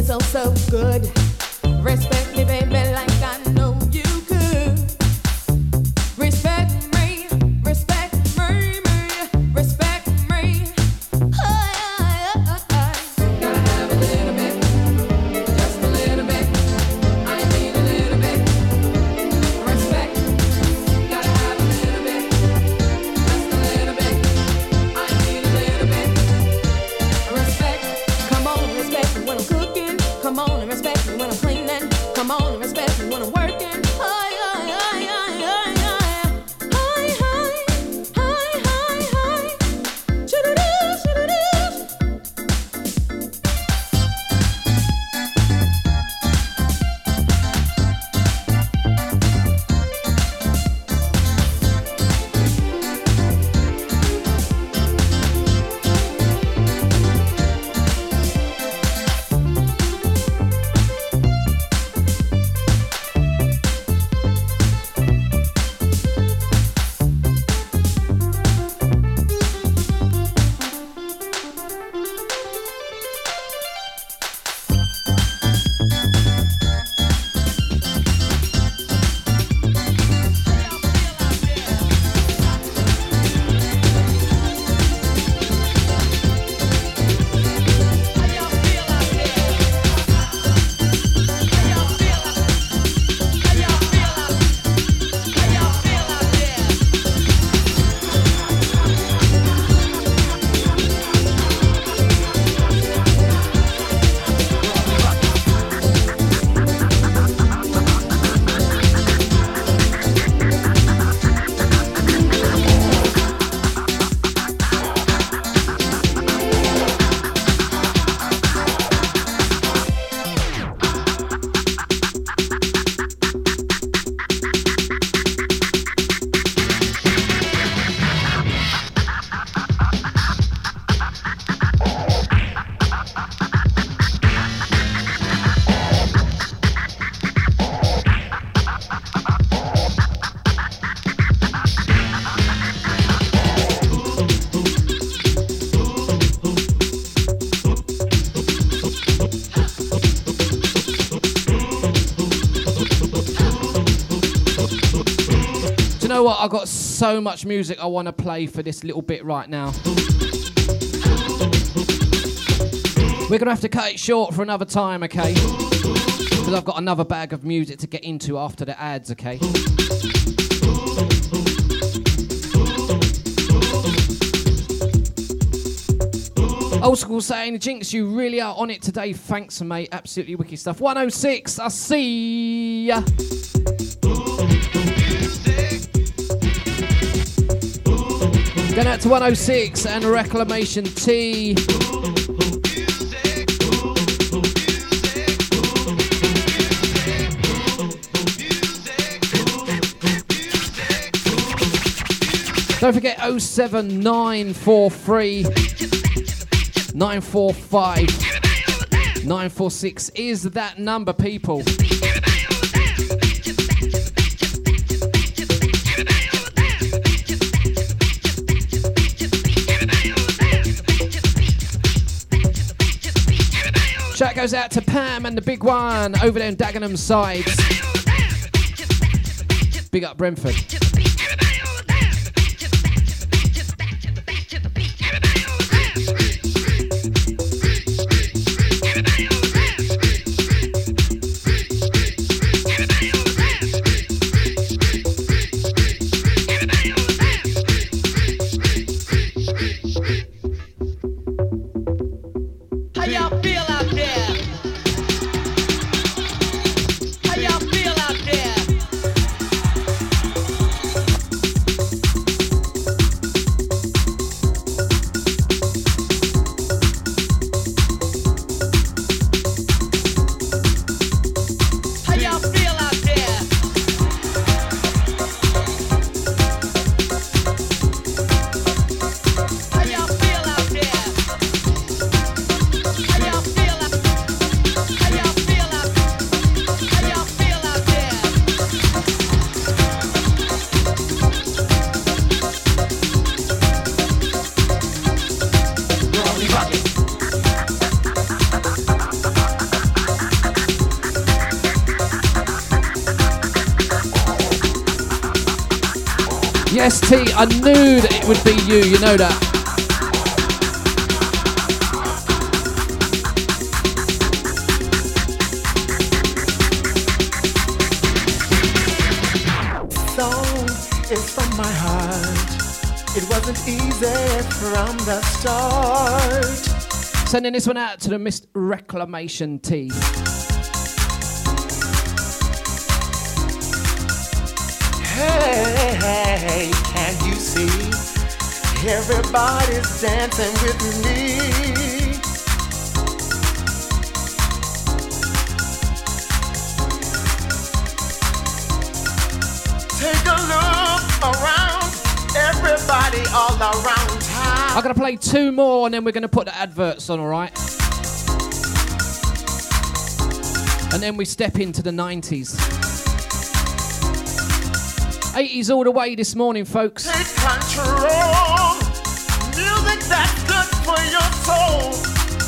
so good. Respect me, baby, like I know you could. Respect me, respect me, respect me. Gotta have a little bit, just a little bit. I need a little bit. Respect. Gotta have a little bit, just a little bit. I need a little bit. Respect. Come on and respect me when I'm cooking. Come on and respect me when I'm cleaning. Come on and respect me when I'm working. I've got so much music I want to play for this little bit right now. We're going to have to cut it short for another time, okay? Because I've got another bag of music to get into after the ads, okay? Old school saying, Jinx, you really are on it today. Thanks, mate. Absolutely wicked stuff. 106, I see ya. Going out to 106 and Reclamation T. Don't forget 07943 945 946 is that number, people. Shout goes out to Pam and the big one over there in Dagenham sides. Big up Brentford. Yes, T, I knew that it would be you, you know that. Song is from my heart. It wasn't easy from the start. Sending this one out to the Miss Reclamation T. Hey, can you see? Everybody's dancing with me. Take a look around, everybody all around town. I'm going to play two more and then we're going to put the adverts on, alright? And then we step into the 90s. 80s all the way this morning, folks. Take control, music that's good for your soul.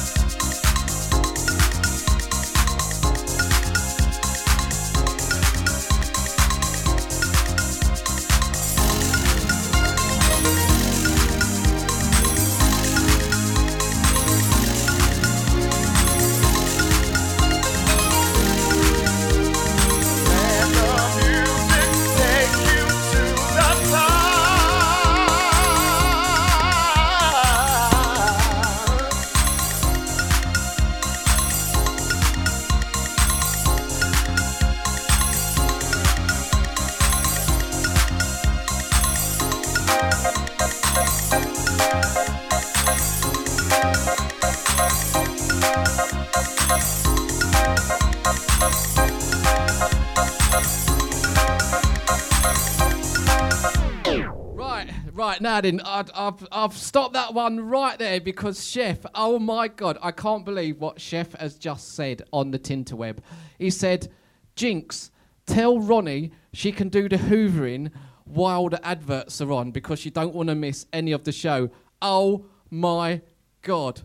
Now then, I've stopped that one right there because Chef, oh my God, I can't believe what Chef has just said on the Tinterweb. He said, Jinx, tell Ronnie she can do the hoovering while the adverts are on because you don't want to miss any of the show. Oh my God.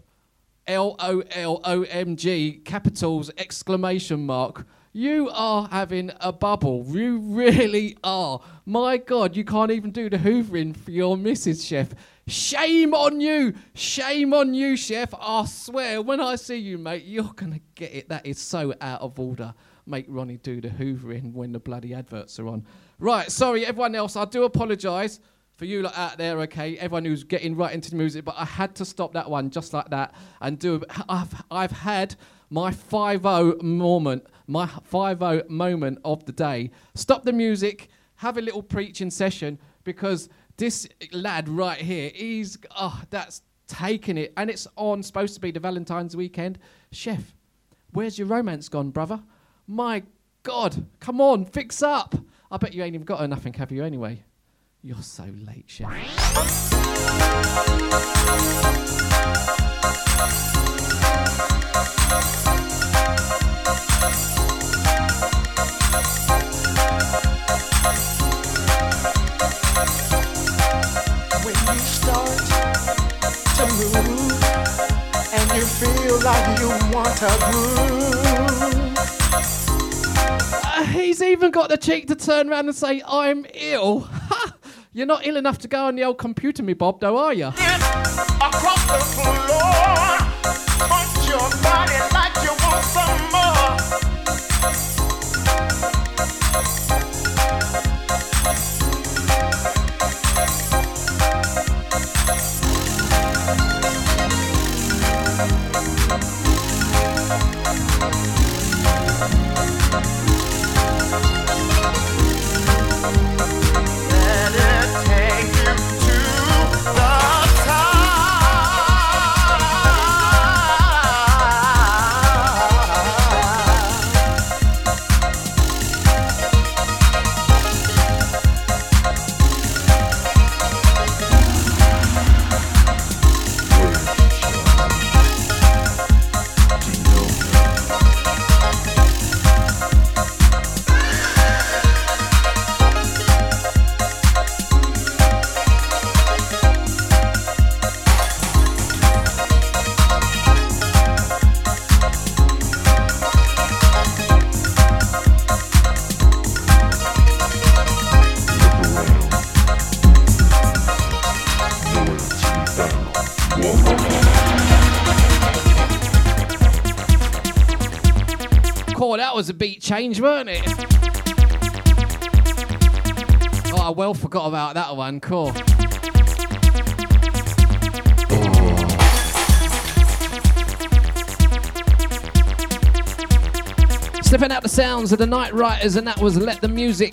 LOLOMG, capitals, exclamation mark. You are having a bubble. You really are. My God, you can't even do the hoovering for your missus, Chef. Shame on you. Shame on you, Chef. I swear, when I see you, mate, you're going to get it. That is so out of order. Make Ronnie do the hoovering when the bloody adverts are on. Right, sorry, everyone else. I do apologise for you lot out there, okay? Everyone who's getting right into the music. But I had to stop that one just like that and do... I've had... my 5-0 moment of the day. Stop the music, have a little preaching session because this lad right here, that's taking it. And it's supposed to be the Valentine's weekend. Chef, where's your romance gone, brother? My God, come on, fix up. I bet you ain't even got her nothing, have you, anyway? You're so late, Chef. When you start to move and you feel like you want to groove. He's even got the cheek to turn around and say, I'm ill. You're not ill enough to go on the old computer, me Bob, though, are you? Across the floor, punch your body like you want some more. Let it take you to the top. Cool, that was a beat change, weren't it? Oh, I well forgot about that one. Cool. Slipping out the sounds of the Night Riders, and that was Let the Music.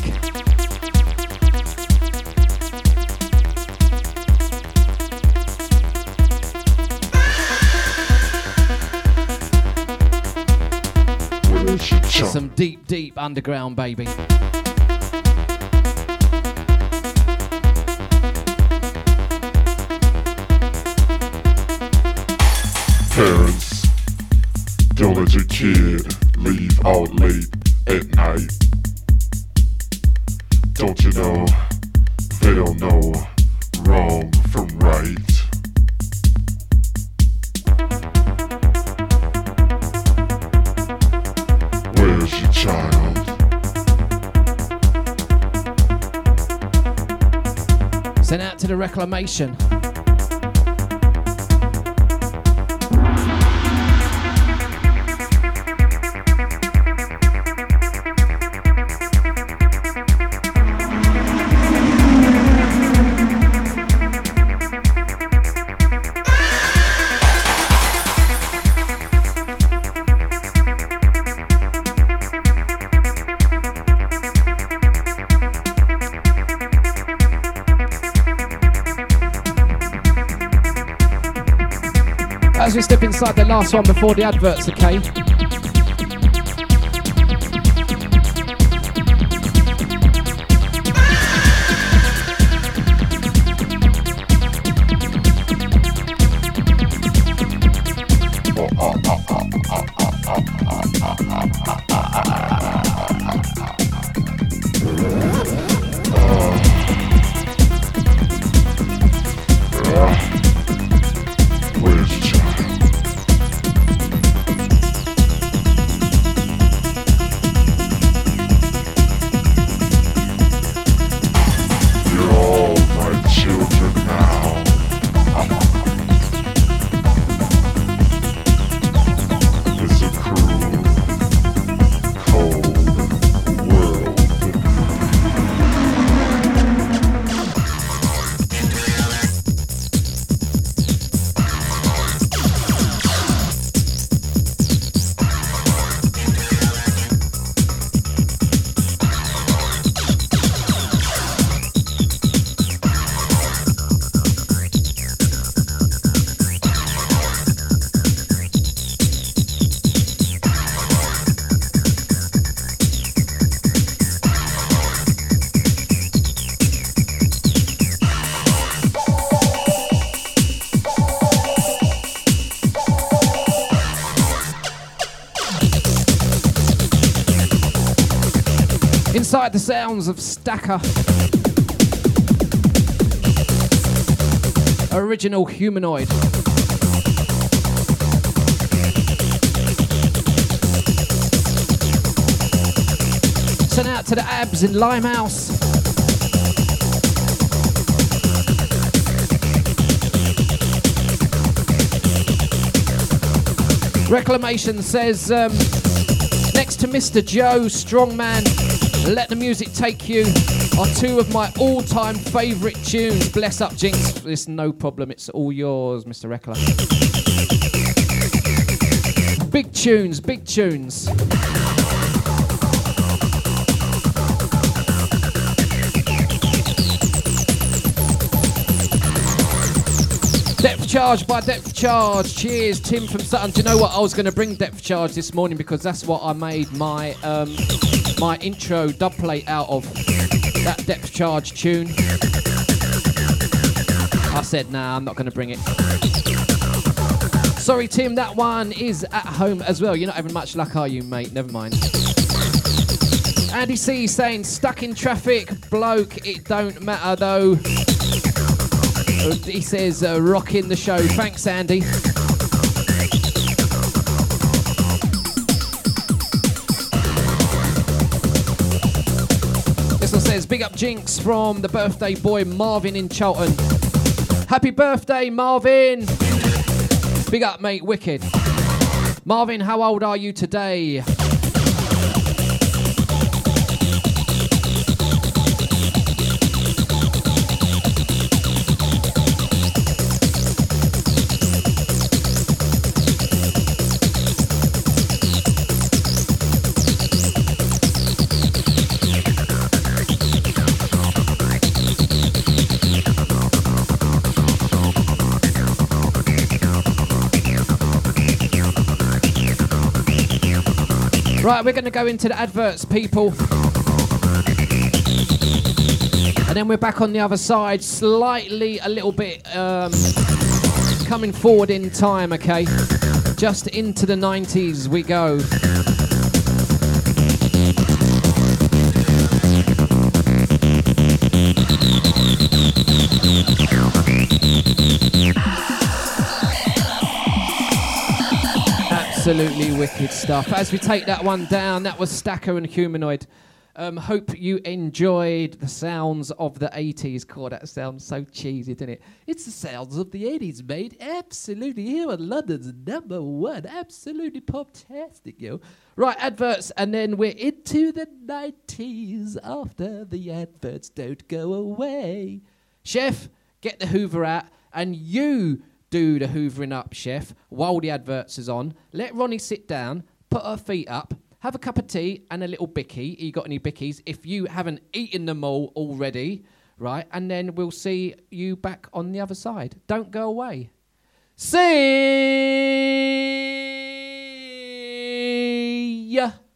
Some deep, deep underground, baby. Parents, don't let your kid leave out late at night. Don't you know they don't know wrong from right? Where's your child? Sent out to the reclamation. As we step inside the last one before the adverts, okay? Inside the sounds of Stacker. Original Humanoid. Sent out to the Abs in Limehouse. Reclamation says, next to Mr. Joe, Strongman, Let the Music Take You are two of my all-time favourite tunes. Bless up, Jinx. It's no problem. It's all yours, Mr. Reckler. Big tunes, big tunes. Depth Charge by Depth Charge. Cheers, Tim from Sutton. Do you know what? I was going to bring Depth Charge this morning because that's what I made my my intro dub plate out of. That Depth Charge tune. I said, nah, I'm not going to bring it. Sorry, Tim, that one is at home as well. You're not having much luck, are you, mate? Never mind. Andy C saying, stuck in traffic, bloke, it don't matter though. He says, rocking the show. Thanks, Andy. This one says, big up Jinx from the birthday boy Marvin in Charlton. Happy birthday, Marvin. Big up, mate. Wicked. Marvin, how old are you today? Right, we're going to go into the adverts, people. And then we're back on the other side, slightly a little bit coming forward in time, okay? Just into the 90s we go. Absolutely wicked stuff. As we take that one down, that was Stacker and Humanoid. Hope you enjoyed the sounds of the 80s. God, that sounds so cheesy, doesn't it? It's the sounds of the 80s, mate. Absolutely. Here on London's #1. Absolutely pop-tastic, yo. Right, adverts, and then we're into the 90s after the adverts. Don't go away. Chef, get the Hoover out, and you do the hoovering up, Chef, while the adverts is on. Let Ronnie sit down, put her feet up, have a cup of tea and a little bicky. You got any bickies? If you haven't eaten them all already, right? And then we'll see you back on the other side. Don't go away. See ya.